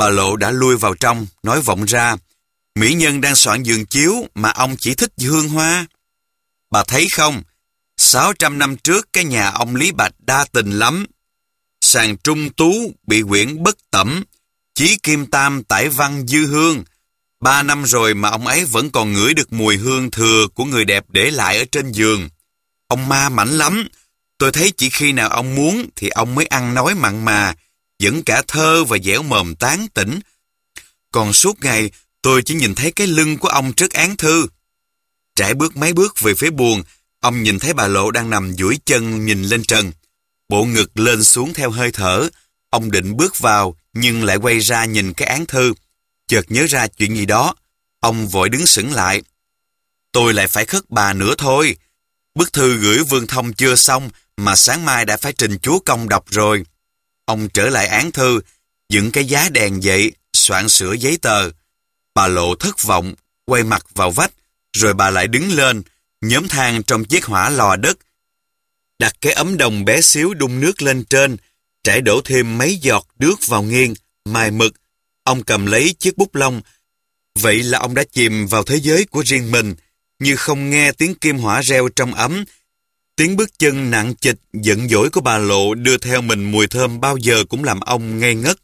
Bà Lộ đã lui vào trong, nói vọng ra, mỹ nhân đang soạn giường chiếu mà ông chỉ thích hương hoa. Bà thấy không, sáu trăm năm trước cái nhà ông Lý Bạch đa tình lắm. Sàn trung tú bị quyển bất tẩm, chí kim tam tải văn dư hương. Ba năm rồi mà ông ấy vẫn còn ngửi được mùi hương thừa của người đẹp để lại ở trên giường. Ông ma mảnh lắm. Tôi thấy chỉ khi nào ông muốn thì ông mới ăn nói mặn mà, vẫn cả thơ và dẻo mồm tán tỉnh. Còn suốt ngày tôi chỉ nhìn thấy cái lưng của ông trước án thư. Trải bước mấy bước về phía buồng, ông nhìn thấy bà Lộ đang nằm duỗi chân nhìn lên trần. Bộ ngực lên xuống theo hơi thở. Ông định bước vào nhưng lại quay ra nhìn cái án thư. Chợt nhớ ra chuyện gì đó, ông vội đứng sững lại. Tôi lại phải khất bà nữa thôi. Bức thư gửi Vương Thông chưa xong mà sáng mai đã phải trình chúa công đọc rồi. Ông trở lại án thư, dựng cái giá đèn dậy, soạn sửa giấy tờ. Bà Lộ thất vọng, quay mặt vào vách, rồi bà lại đứng lên, nhóm than trong chiếc hỏa lò đất. Đặt cái ấm đồng bé xíu đun nước lên trên, trải đổ thêm mấy giọt nước vào nghiêng, mài mực. Ông cầm lấy chiếc bút lông. Vậy là ông đã chìm vào thế giới của riêng mình, như không nghe tiếng kim hỏa reo trong ấm. Tiếng bước chân nặng trịch, giận dỗi của bà Lộ đưa theo mình mùi thơm bao giờ cũng làm ông ngây ngất.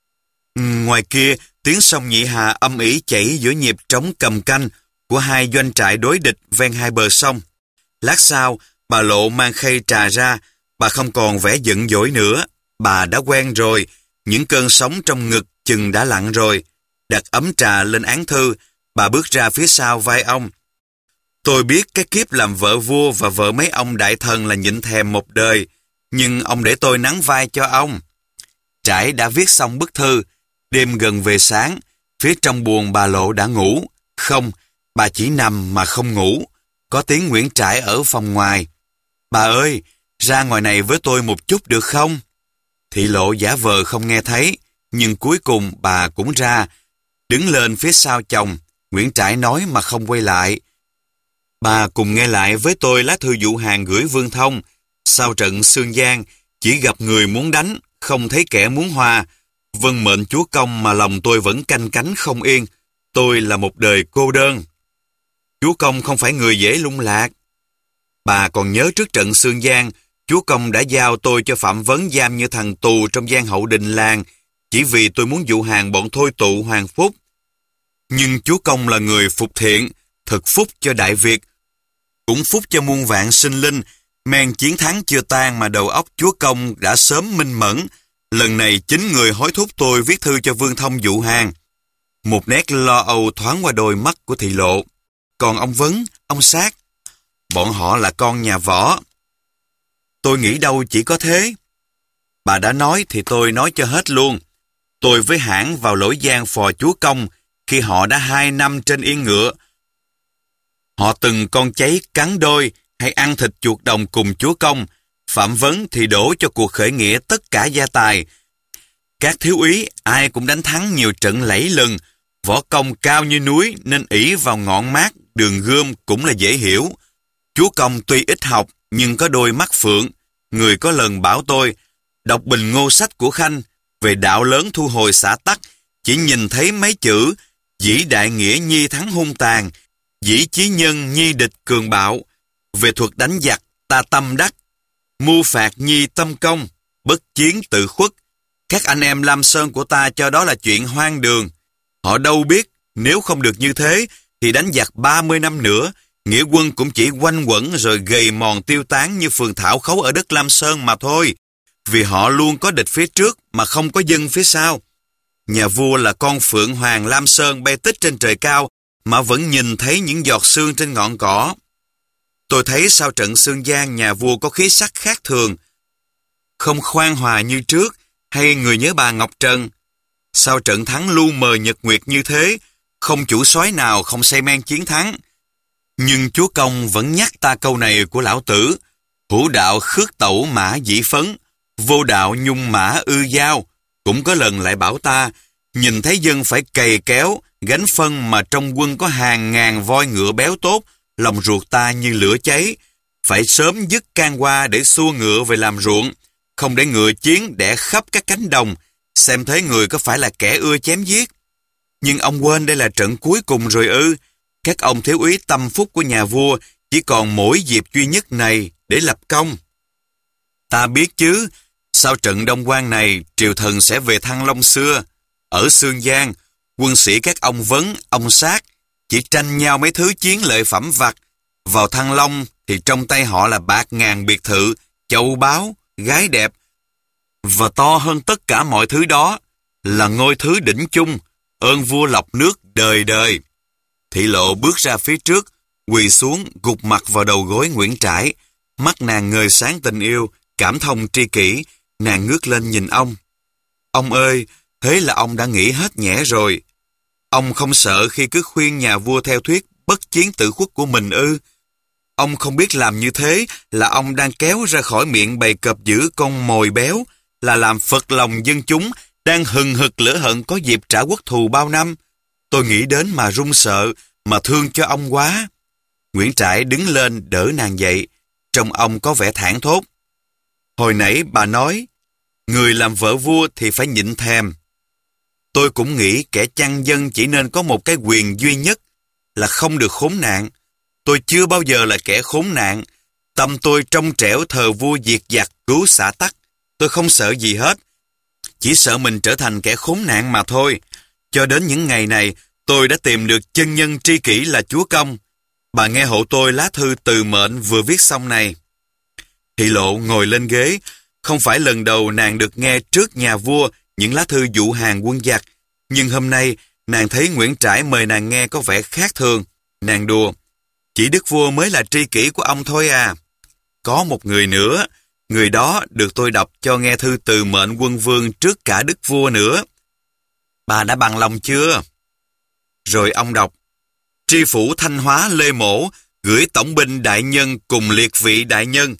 Ngoài kia, tiếng sông Nhị Hà âm ỉ chảy giữa nhịp trống cầm canh của hai doanh trại đối địch ven hai bờ sông. Lát sau, bà Lộ mang khay trà ra, bà không còn vẻ giận dỗi nữa. Bà đã quen rồi, những cơn sóng trong ngực chừng đã lặng rồi. Đặt ấm trà lên án thư, bà bước ra phía sau vai ông. Tôi biết cái kiếp làm vợ vua và vợ mấy ông đại thần là nhịn thèm một đời, nhưng ông để tôi nắn vai cho ông. Trải đã viết xong bức thư. Đêm gần về sáng, phía trong buồng bà Lộ đã ngủ. Không, bà chỉ nằm mà không ngủ. Có tiếng Nguyễn Trãi ở phòng ngoài. Bà ơi, ra ngoài này với tôi một chút được không? Thị Lộ giả vờ không nghe thấy, nhưng cuối cùng bà cũng ra. Đứng lên phía sau chồng, Nguyễn Trãi nói mà không quay lại. Bà cùng nghe lại với tôi lá thư dụ hàng gửi Vương Thông. Sau trận Sương Giang, chỉ gặp người muốn đánh, không thấy kẻ muốn hòa. Vâng mệnh chúa công mà lòng tôi vẫn canh cánh không yên. Tôi là một đời cô đơn. Chúa công không phải người dễ lung lạc. Bà còn nhớ trước trận Sương Giang, chúa công đã giao tôi cho Phạm Vấn giam như thằng tù trong gian hậu đình làng, chỉ vì tôi muốn dụ hàng bọn thôi tụ Hoàng Phúc. Nhưng chúa công là người phục thiện, thực phúc cho Đại Việt, cũng phúc cho muôn vạn sinh linh. Men chiến thắng chưa tan mà đầu óc chúa công đã sớm minh mẫn. Lần này chính người hối thúc tôi viết thư cho Vương Thông dụ hàng. Một nét lo âu thoáng qua đôi mắt của Thị Lộ. Còn ông Vấn, ông Sát, bọn họ là con nhà Võ. Tôi nghĩ đâu chỉ có thế. Bà đã nói thì tôi nói cho hết luôn. Tôi với hãng vào lỗi gian phò chúa công khi họ đã hai năm trên yên ngựa. Họ từng con cháy cắn đôi hay ăn thịt chuột đồng cùng chúa công. Phạm Vấn thì đổ cho cuộc khởi nghĩa tất cả gia tài. Các thiếu úy ai cũng đánh thắng nhiều trận lẫy lừng. Võ công cao như núi nên ỷ vào ngọn mát đường gươm cũng là dễ hiểu. Chúa công tuy ít học nhưng có đôi mắt phượng. Người có lần bảo tôi, đọc bình Ngô Sách của Khanh về đạo lớn thu hồi xã Tắc, chỉ nhìn thấy mấy chữ dĩ đại nghĩa nhi thắng hung tàn, dĩ chí nhân nhi địch cường bạo. Về thuật đánh giặc ta tâm đắc, mưu phạt nhi tâm công, bất chiến tự khuất. Các anh em Lam Sơn của ta cho đó là chuyện hoang đường. Họ đâu biết nếu không được như thế thì đánh giặc ba mươi năm nữa, nghĩa quân cũng chỉ quanh quẩn rồi gầy mòn tiêu tán như phường thảo khấu ở đất Lam Sơn mà thôi. Vì họ luôn có địch phía trước mà không có dân phía sau. Nhà vua là con phượng hoàng Lam Sơn bay tích trên trời cao mà vẫn nhìn thấy những giọt sương trên ngọn cỏ. Tôi thấy sau trận Sương Giang nhà vua có khí sắc khác thường, không khoan hòa như trước, hay người nhớ bà Ngọc Trân. Sau trận thắng lu mờ nhật nguyệt như thế, không chủ soái nào không say men chiến thắng. Nhưng chúa công vẫn nhắc ta câu này của lão tử: hữu đạo khước tẩu mã dĩ phấn, vô đạo nhung mã ư giao. Cũng có lần lại bảo ta, nhìn thấy dân phải cày kéo, gánh phân mà trong quân có hàng ngàn voi ngựa béo tốt, lòng ruột ta như lửa cháy. Phải sớm dứt can qua để xua ngựa về làm ruộng, không để ngựa chiến đẻ khắp các cánh đồng. xem thế người có phải là kẻ ưa chém giết. Nhưng ông quên đây là trận cuối cùng rồi ư? Các ông thiếu úy tâm phúc của nhà vua chỉ còn mỗi dịp duy nhất này để lập công. Ta biết chứ, sau trận Đông Quan này, triều thần sẽ về Thăng Long xưa. Ở Sương Giang, quân sĩ các ông Vấn, ông Sát chỉ tranh nhau mấy thứ chiến lợi phẩm vặt. Vào Thăng Long thì trong tay họ là bạc ngàn biệt thự, châu báu, gái đẹp. Và to hơn tất cả mọi thứ đó là ngôi thứ đỉnh chung, ơn vua lọc nước đời đời. Thị Lộ bước ra phía trước, quỳ xuống gục mặt vào đầu gối Nguyễn Trãi. Mắt nàng ngời sáng tình yêu, cảm thông tri kỷ. Nàng ngước lên nhìn ông. Ông ơi, thế là ông đã nghĩ hết nhẽ rồi. Ông không sợ khi cứ khuyên nhà vua theo thuyết bất chiến tự khuất của mình ư? Ông không biết làm như thế là ông đang kéo ra khỏi miệng bầy cọp dữ con mồi béo, là làm phật lòng dân chúng đang hừng hực lửa hận có dịp trả quốc thù bao năm. Tôi nghĩ đến mà run sợ, mà thương cho ông quá. Nguyễn Trãi đứng lên đỡ nàng dậy. Trông ông có vẻ thảng thốt. Hồi nãy bà nói, người làm vợ vua thì phải nhịn thèm. Tôi cũng nghĩ kẻ chăn dân chỉ nên có một cái quyền duy nhất là không được khốn nạn. Tôi chưa bao giờ là kẻ khốn nạn. Tâm tôi trong trẻo thờ vua diệt giặc cứu xã tắc. Tôi không sợ gì hết. Chỉ sợ mình trở thành kẻ khốn nạn mà thôi. Cho đến những ngày này, tôi đã tìm được chân nhân tri kỷ là Chúa Công. Bà nghe hộ tôi lá thư từ mệnh vừa viết xong này. Thị Lộ ngồi lên ghế. Không phải lần đầu nàng được nghe trước nhà vua những lá thư dụ hàng quân giặc. Nhưng hôm nay, nàng thấy Nguyễn Trãi mời nàng nghe có vẻ khác thường. Nàng đùa. Chỉ đức vua mới là tri kỷ của ông thôi à. Có một người nữa. Người đó được tôi đọc cho nghe thư từ mệnh quân vương trước cả đức vua nữa. Bà đã bằng lòng chưa? Rồi ông đọc. Tri phủ Thanh Hóa Lê Mổ gửi tổng binh đại nhân cùng liệt vị đại nhân.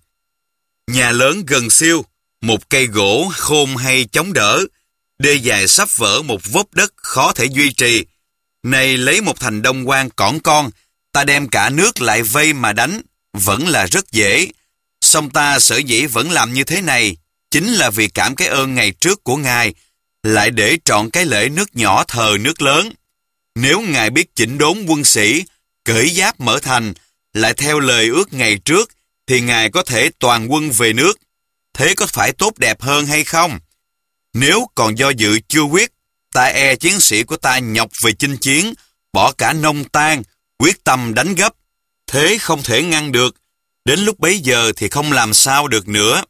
Nhà lớn gần siêu, một cây gỗ khôn hay chống đỡ, đê dài sắp vỡ một vốc đất khó thể duy trì. Này lấy một thành Đông Quan cỏn con, ta đem cả nước lại vây mà đánh, vẫn là rất dễ. Song ta sở dĩ vẫn làm như thế này, chính là vì cảm cái ơn ngày trước của Ngài, lại để trọn cái lễ nước nhỏ thờ nước lớn. Nếu Ngài biết chỉnh đốn quân sĩ, cởi giáp mở thành, lại theo lời ước ngày trước, thì Ngài có thể toàn quân về nước. Thế có phải tốt đẹp hơn hay không? Nếu còn do dự chưa quyết, ta e chiến sĩ của ta nhọc về chinh chiến, bỏ cả nông tan, quyết tâm đánh gấp. Thế không thể ngăn được. Đến lúc bấy giờ thì không làm sao được nữa.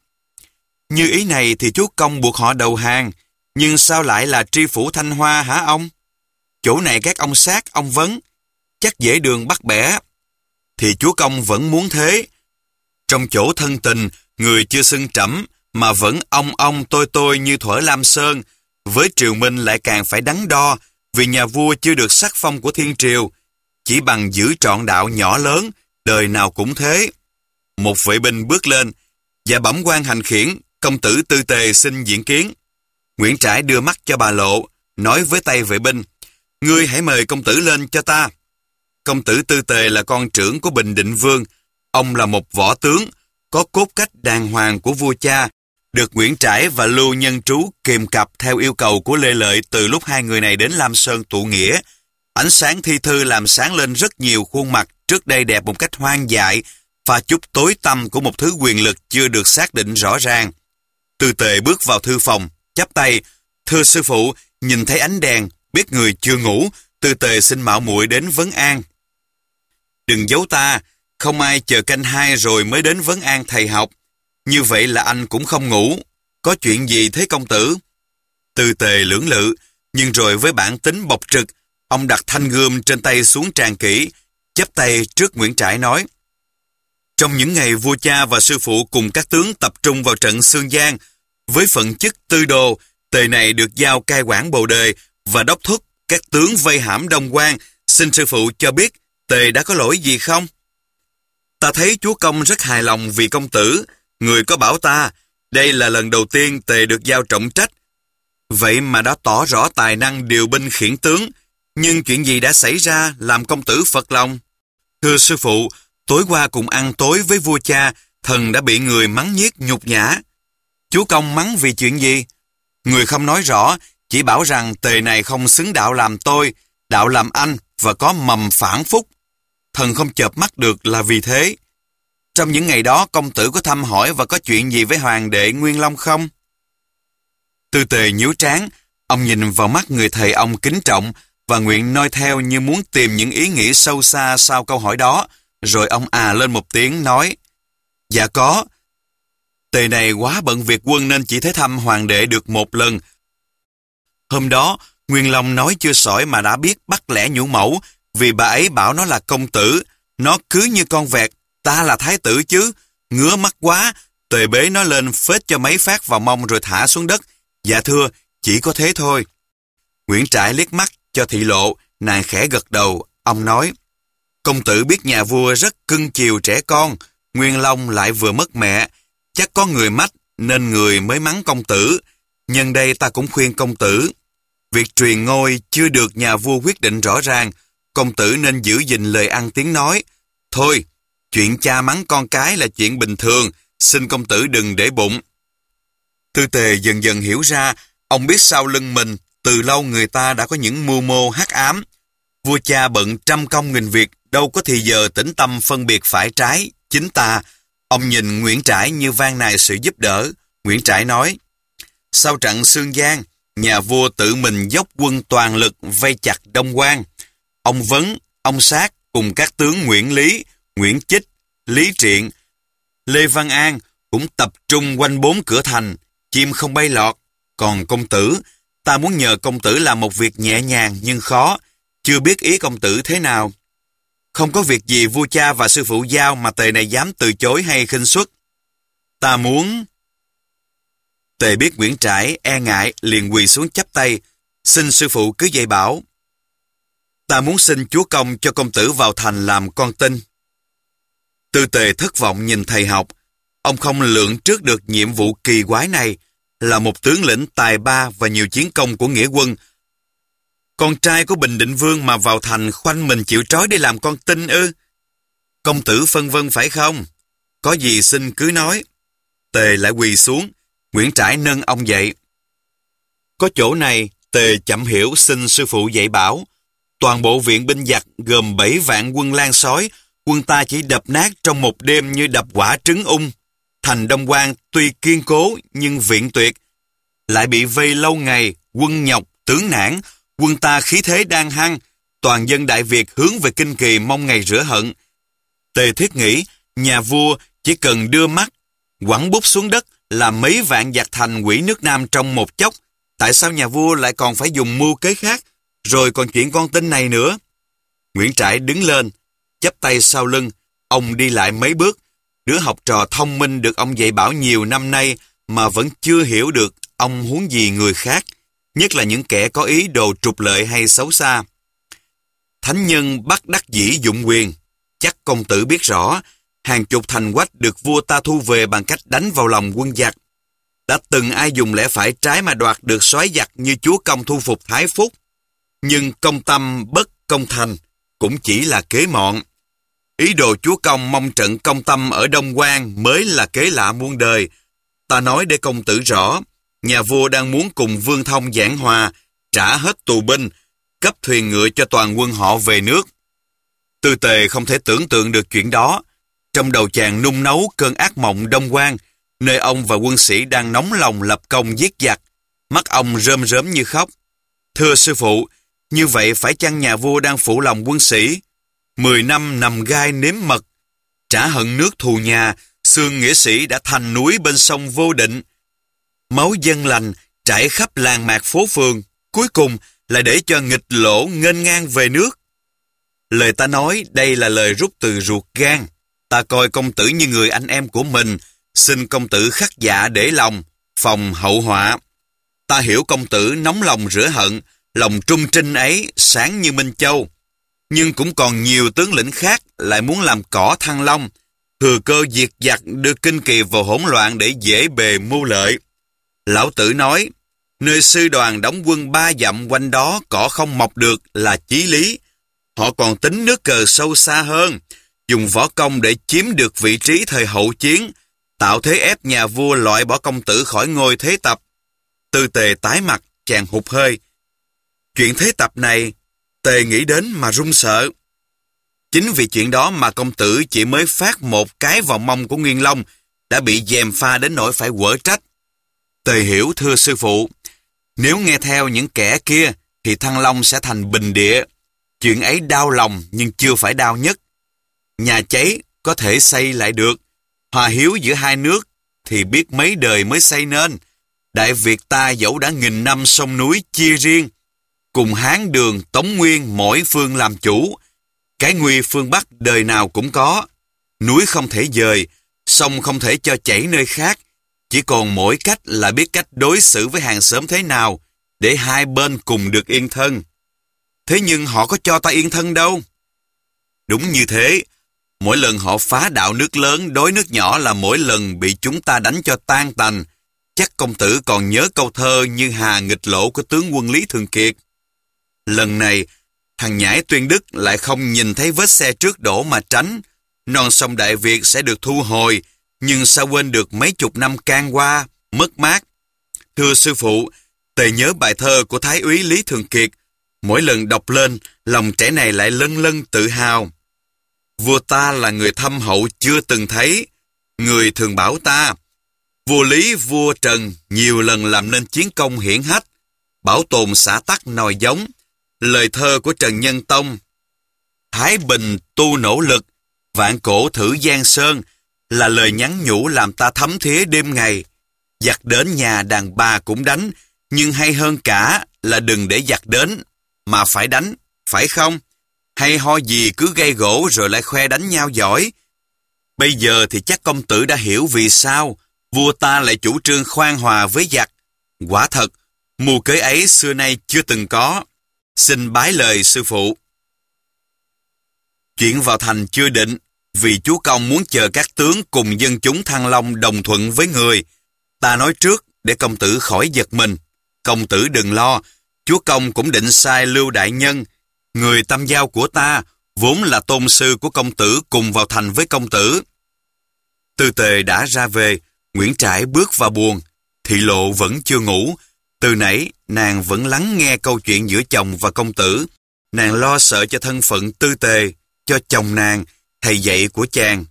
Như ý này thì Chúa Công buộc họ đầu hàng. Nhưng sao lại là tri phủ Thanh Hoa hả ông? Chỗ này các ông Sát, ông Vấn, chắc dễ đường bắt bẻ. Thì Chúa Công vẫn muốn thế. Trong chỗ thân tình, người chưa xưng trẫm mà vẫn ông ông tôi tôi như thuở Lam Sơn. Với triều Minh lại càng phải đắn đo, vì nhà vua chưa được sắc phong của thiên triều. Chỉ bằng giữ trọn đạo nhỏ lớn, đời nào cũng thế. Một vệ binh bước lên, và bẩm quan hành khiển, công tử Tư Tề xin diện kiến. Nguyễn Trãi đưa mắt cho bà Lộ, nói với tay vệ binh, ngươi hãy mời công tử lên cho ta. Công tử Tư Tề là con trưởng của Bình Định Vương. Ông là một võ tướng, có cốt cách đàng hoàng của vua cha, được Nguyễn Trãi và Lưu Nhân Trú kìm cặp theo yêu cầu của Lê Lợi từ lúc hai người này đến Lam Sơn tụ nghĩa. Ánh sáng thi thư làm sáng lên rất nhiều khuôn mặt trước đây đẹp một cách hoang dại, pha chút tối tăm của một thứ quyền lực chưa được xác định rõ ràng. Tư Tề bước vào thư phòng, chắp tay, thưa sư phụ, nhìn thấy ánh đèn, biết người chưa ngủ, Tư Tề xin mạo muội đến vấn an. Đừng giấu ta, không ai chờ canh hai rồi mới đến vấn an thầy học. Như vậy là anh cũng không ngủ. Có chuyện gì thế công tử? Tư Tề lưỡng lự, nhưng rồi với bản tính bộc trực, ông đặt thanh gươm trên tay xuống tràn kỹ, chắp tay trước Nguyễn Trãi nói, trong những ngày vua cha và sư phụ cùng các tướng tập trung vào trận Sương Giang, với phận chức tư đồ, Tề này được giao cai quản bồ đề và đốc thúc các tướng vây hãm Đông Quan. Xin sư phụ cho biết Tề đã có lỗi gì không? Ta thấy chúa công rất hài lòng vì công tử. Người có bảo ta, đây là lần đầu tiên Tề được giao trọng trách. Vậy mà đã tỏ rõ tài năng điều binh khiển tướng. Nhưng chuyện gì đã xảy ra làm công tử phật lòng? Thưa sư phụ, tối qua cùng ăn tối với vua cha, thần đã bị người mắng nhiếc nhục nhã. Chúa công mắng vì chuyện gì? Người không nói rõ, chỉ bảo rằng tề này không xứng đạo làm tôi, đạo làm anh và có mầm phản phúc. Thần không chợp mắt được là vì thế. Trong những ngày đó, công tử có thăm hỏi và có chuyện gì với hoàng đệ Nguyên Long không? Tư Tề nhíu trán, ông nhìn vào mắt người thầy ông kính trọng và nguyện noi theo như muốn tìm những ý nghĩ sâu xa sau câu hỏi đó. Rồi ông à lên một tiếng nói, dạ có. Tề này quá bận việc quân nên chỉ thấy thăm hoàng đệ được một lần. Hôm đó, Nguyên Long nói chưa sỏi mà đã biết bắt lẽ nhũ mẫu, vì bà ấy bảo nó là công tử. Nó cứ như con vẹt, ta là thái tử chứ. Ngứa mắt quá, Tề bế nó lên phết cho mấy phát vào mông rồi thả xuống đất. Dạ thưa, chỉ có thế thôi. Nguyễn Trãi liếc mắt cho thị lộ, nàng khẽ gật đầu. Ông nói, công tử biết nhà vua rất cưng chiều trẻ con, Nguyên Long lại vừa mất mẹ. Chắc có người mách nên người mới mắng công tử. Nhân đây ta cũng khuyên công tử, việc truyền ngôi chưa được nhà vua quyết định rõ ràng, công tử nên giữ gìn lời ăn tiếng nói. Thôi, chuyện cha mắng con cái là chuyện bình thường, xin công tử đừng để bụng. Tư Tề dần dần hiểu ra, ông biết sau lưng mình, từ lâu người ta đã có những mưu mô hắc ám. Vua cha bận trăm công nghìn việc, đâu có thì giờ tĩnh tâm phân biệt phải trái, chính tà. Ông nhìn Nguyễn Trãi như van nài sự giúp đỡ. Nguyễn Trãi nói, sau trận Xương Giang, nhà vua tự mình dốc quân toàn lực vây chặt Đông Quan. Ông Vấn, ông Sát cùng các tướng Nguyễn Lý, Nguyễn Chích, Lý Triện, Lê Văn An cũng tập trung quanh bốn cửa thành, chim không bay lọt. Còn công tử, ta muốn nhờ công tử làm một việc nhẹ nhàng nhưng khó, chưa biết ý công tử thế nào. Không có việc gì vua cha và sư phụ giao mà Tề này dám từ chối hay khinh suất. Ta muốn... Tề biết Nguyễn Trãi e ngại liền quỳ xuống chắp tay, xin sư phụ cứ dạy bảo. Ta muốn xin chúa công cho công tử vào thành làm con tin. Tư Tề thất vọng nhìn thầy học. Ông không lượng trước được nhiệm vụ kỳ quái này, là một tướng lĩnh tài ba và nhiều chiến công của nghĩa quân. Con trai của Bình Định Vương mà vào thành khoanh mình chịu trói để làm con tin ư? Công tử phân vân phải không? Có gì xin cứ nói. Tề lại quỳ xuống. Nguyễn Trãi nâng ông dậy. Có chỗ này, Tề chậm hiểu xin sư phụ dạy bảo. Toàn bộ viện binh giặc gồm bảy vạn quân lan sói, quân ta chỉ đập nát trong một đêm như đập quả trứng ung. Thành Đông Quan tuy kiên cố nhưng viện tuyệt, lại bị vây lâu ngày, quân nhọc, tướng nản, quân ta khí thế đang hăng, toàn dân Đại Việt hướng về Kinh Kỳ mong ngày rửa hận. Tề thiết nghĩ, nhà vua chỉ cần đưa mắt, quẳng bút xuống đất là mấy vạn giặc thành quỷ nước Nam trong một chốc. Tại sao nhà vua lại còn phải dùng mưu kế khác, rồi còn chuyện con tin này nữa? Nguyễn Trãi đứng lên, chắp tay sau lưng, ông đi lại mấy bước. Đứa học trò thông minh được ông dạy bảo nhiều năm nay mà vẫn chưa hiểu được ông huống gì người khác, nhất là những kẻ có ý đồ trục lợi hay xấu xa. Thánh nhân bắt đắc dĩ dụng quyền, chắc công tử biết rõ, hàng chục thành quách được vua ta thu về bằng cách đánh vào lòng quân giặc. Đã từng ai dùng lẽ phải trái mà đoạt được soái giặc như chúa công thu phục Thái Phúc. Nhưng công tâm bất công thành, cũng chỉ là kế mọn. Ý đồ chúa công mong trận công tâm ở Đông Quan mới là kế lạ muôn đời. Ta nói để công tử rõ, nhà vua đang muốn cùng Vương Thông giảng hòa, trả hết tù binh, cấp thuyền ngựa cho toàn quân họ về nước. Tư Tề không thể tưởng tượng được chuyện đó. Trong đầu chàng nung nấu cơn ác mộng Đông Quan, nơi ông và quân sĩ đang nóng lòng lập công giết giặc. Mắt ông rơm rớm như khóc. Thưa sư phụ, như vậy phải chăng nhà vua đang phụ lòng quân sĩ? Mười năm nằm gai nếm mật, trả hận nước thù nhà, xương nghĩa sĩ đã thành núi bên sông vô định. Máu dân lành trải khắp làng mạc phố phường, cuối cùng là để cho nghịch lỗ nghênh ngang về nước. Lời ta nói đây là lời rút từ ruột gan. Ta coi công tử như người anh em của mình, xin công tử khắc dạ để lòng, phòng hậu họa. Ta hiểu công tử nóng lòng rửa hận, lòng trung trinh ấy sáng như Minh Châu. Nhưng cũng còn nhiều tướng lĩnh khác lại muốn làm cỏ thăng long, thừa cơ diệt giặc đưa Kinh Kỳ vào hỗn loạn để dễ bề mưu lợi. Lão Tử nói, nơi sư đoàn đóng quân ba dặm quanh đó cỏ không mọc được là chí lý. Họ còn tính nước cờ sâu xa hơn, dùng võ công để chiếm được vị trí thời hậu chiến, tạo thế ép nhà vua loại bỏ công tử khỏi ngôi thế tập. Tư Tề tái mặt, chàng hụt hơi. Chuyện thế tập này, Tề nghĩ đến mà run sợ. Chính vì chuyện đó mà công tử chỉ mới phát một cái vào mông của Nguyên Long đã bị gièm pha đến nỗi phải quở trách. Tề hiểu thưa sư phụ, nếu nghe theo những kẻ kia thì Thăng Long sẽ thành bình địa. Chuyện ấy đau lòng nhưng chưa phải đau nhất. Nhà cháy có thể xây lại được. Hòa hiếu giữa hai nước thì biết mấy đời mới xây nên. Đại Việt ta dẫu đã nghìn năm sông núi chia riêng, cùng Hán Đường Tống Nguyên mỗi phương làm chủ. Cái nguy phương Bắc đời nào cũng có. Núi không thể dời, sông không thể cho chảy nơi khác. Chỉ còn mỗi cách là biết cách đối xử với hàng xóm thế nào để hai bên cùng được yên thân. Thế nhưng họ có cho ta yên thân đâu. Đúng như thế, mỗi lần họ phá đạo nước lớn đối nước nhỏ là mỗi lần bị chúng ta đánh cho tan tành. Chắc công tử còn nhớ câu thơ như hà nghịch lộ của tướng quân Lý Thường Kiệt. Lần này, thằng nhãi Tuyên Đức lại không nhìn thấy vết xe trước đổ mà tránh. Non sông Đại Việt sẽ được thu hồi, nhưng sao quên được mấy chục năm can qua, mất mát. Thưa sư phụ, Tề nhớ bài thơ của Thái úy Lý Thường Kiệt. Mỗi lần đọc lên, lòng trẻ này lại lân lân tự hào. Vua ta là người thâm hậu chưa từng thấy. Người thường bảo ta, vua Lý, vua Trần nhiều lần làm nên chiến công hiển hách, bảo tồn xã tắc nòi giống. Lời thơ của Trần Nhân Tông, Thái Bình tu nỗ lực, vạn cổ thử Giang Sơn, là lời nhắn nhủ làm ta thấm thía đêm ngày. Giặc đến nhà đàn bà cũng đánh, nhưng hay hơn cả là đừng để giặc đến, mà phải đánh, phải không? Hay ho gì cứ gây gỗ rồi lại khoe đánh nhau giỏi. Bây giờ thì chắc công tử đã hiểu vì sao vua ta lại chủ trương khoan hòa với giặc. Quả thật, mưu kế ấy xưa nay chưa từng có. Xin bái lời sư phụ. Chuyện vào thành chưa định, vì chúa công muốn chờ các tướng cùng dân chúng Thăng Long đồng thuận với người. Ta nói trước để công tử khỏi giật mình. Công tử đừng lo, chúa công cũng định sai Lưu Đại Nhân, người tâm giao của ta, vốn là tôn sư của công tử, cùng vào thành với công tử. Tư Tề đã ra về, Nguyễn Trãi bước vào buồng. Thị Lộ vẫn chưa ngủ. Từ nãy, nàng vẫn lắng nghe câu chuyện giữa chồng và công tử. Nàng lo sợ cho thân phận Tư Tề, cho chồng nàng, thầy dạy của chàng.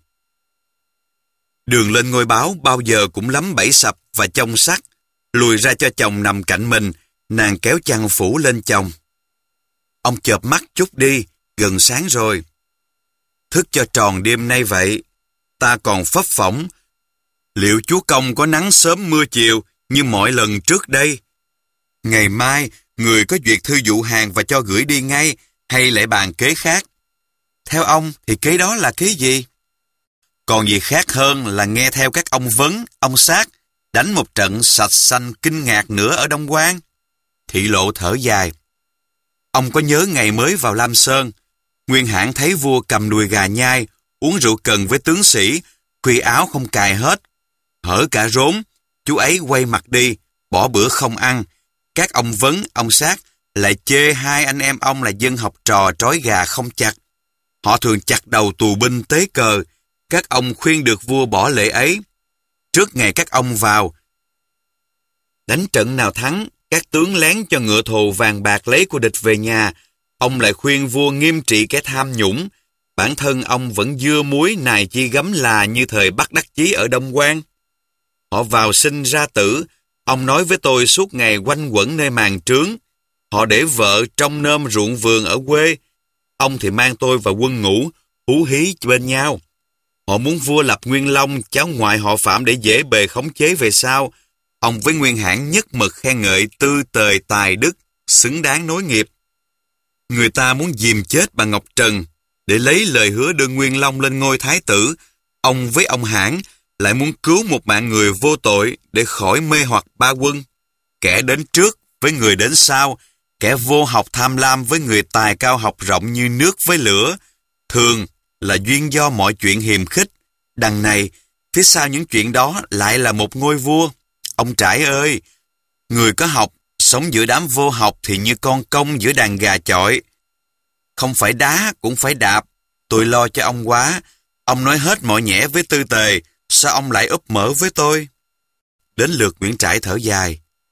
Đường lên ngôi báo bao giờ cũng lắm bẫy sập và chông sắt. Lùi ra cho chồng nằm cạnh mình, nàng kéo chăn phủ lên chồng. Ông chợp mắt chút đi, gần sáng rồi. Thức cho tròn đêm nay vậy, ta còn phấp phỏng. Liệu chúa công có nắng sớm mưa chiều như mọi lần trước đây? Ngày mai, người có duyệt thư dụ hàng và cho gửi đi ngay, hay lại bàn kế khác? Theo ông thì kế đó là kế gì? Còn gì khác hơn là nghe theo các ông Vấn, ông Sát, đánh một trận sạch xanh kinh ngạc nữa ở Đông Quan. Thị Lộ thở dài. Ông có nhớ ngày mới vào Lam Sơn, Nguyên Hãn thấy vua cầm đùi gà nhai, uống rượu cần với tướng sĩ, khuy áo không cài hết, hở cả rốn, chú ấy quay mặt đi, bỏ bữa không ăn. Các ông Vấn, ông Sát lại chê hai anh em ông là dân học trò trói gà không chặt. Họ thường chặt đầu tù binh tế cờ. Các ông khuyên được vua bỏ lệ ấy. Trước ngày các ông vào, đánh trận nào thắng, các tướng lén cho ngựa thồ vàng bạc lấy của địch về nhà. Ông lại khuyên vua nghiêm trị kẻ tham nhũng. Bản thân ông vẫn dưa muối nài chi gấm là như thời Bắc Đắc Chí ở Đông Quan. Họ vào sinh ra tử. Ông nói với tôi suốt ngày quanh quẩn nơi màn trướng. Họ để vợ trông nôm ruộng vườn ở quê. Ông thì mang tôi vào quân ngũ, hú hí bên nhau. Họ muốn vua lập Nguyên Long, cháu ngoại họ Phạm để dễ bề khống chế về sau. Ông với Nguyên Hãn nhất mực khen ngợi Tư Tề tài đức, xứng đáng nối nghiệp. Người ta muốn dìm chết bà Ngọc Trần để lấy lời hứa đưa Nguyên Long lên ngôi thái tử. Ông với ông Hãn lại muốn cứu một mạng người vô tội để khỏi mê hoặc ba quân. Kẻ đến trước với người đến sau, kẻ vô học tham lam với người tài cao học rộng như nước với lửa. Thường là duyên do mọi chuyện hiềm khích. Đằng này, phía sau những chuyện đó lại là một ngôi vua. Ông Trãi ơi, người có học, sống giữa đám vô học thì như con công giữa đàn gà chọi. Không phải đá cũng phải đạp. Tôi lo cho ông quá. Ông nói hết mọi nhẽ với Tư Tề, sao ông lại úp mở với tôi? Đến lượt Nguyễn Trãi thở dài.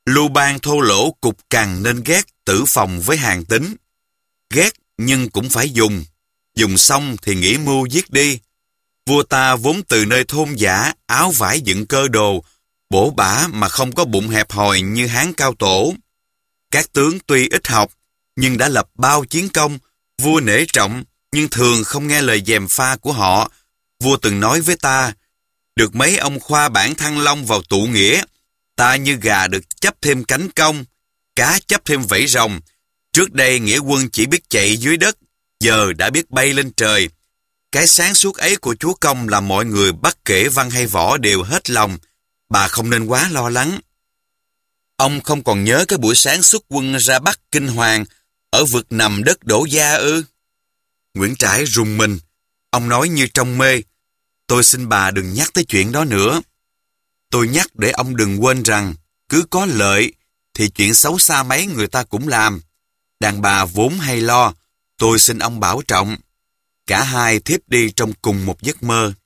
Lưu Bang thô lỗ cục cằn nên ghét tử phòng với Hàn Tín. Ghét nhưng cũng phải dùng. Dùng xong thì nghĩ mưu giết đi. Vua ta vốn từ nơi thôn dã, áo vải dựng cơ đồ, bổ bả mà không có bụng hẹp hòi như Hán Cao Tổ. Các tướng tuy ít học, nhưng đã lập bao chiến công. Vua nể trọng, nhưng thường không nghe lời gièm pha của họ. Vua từng nói với ta, được mấy ông khoa bản Thăng Long vào tụ nghĩa, ta như gà được chấp thêm cánh công, cá chấp thêm vảy rồng. Trước đây nghĩa quân chỉ biết chạy dưới đất, giờ đã biết bay lên trời. Cái sáng suốt ấy của chúa công là mọi người bất kể văn hay võ đều hết lòng. Bà không nên quá lo lắng. Ông không còn nhớ cái buổi sáng xuất quân ra Bắc Kinh Hoàng, ở vực nằm đất Đỗ Gia ư? Nguyễn Trãi rùng mình. Ông nói như trong mê. Tôi xin bà đừng nhắc tới chuyện đó nữa. Tôi nhắc để ông đừng quên rằng, cứ có lợi, thì chuyện xấu xa mấy người ta cũng làm. Đàn bà vốn hay lo, tôi xin ông bảo trọng. Cả hai thiếp đi trong cùng một giấc mơ.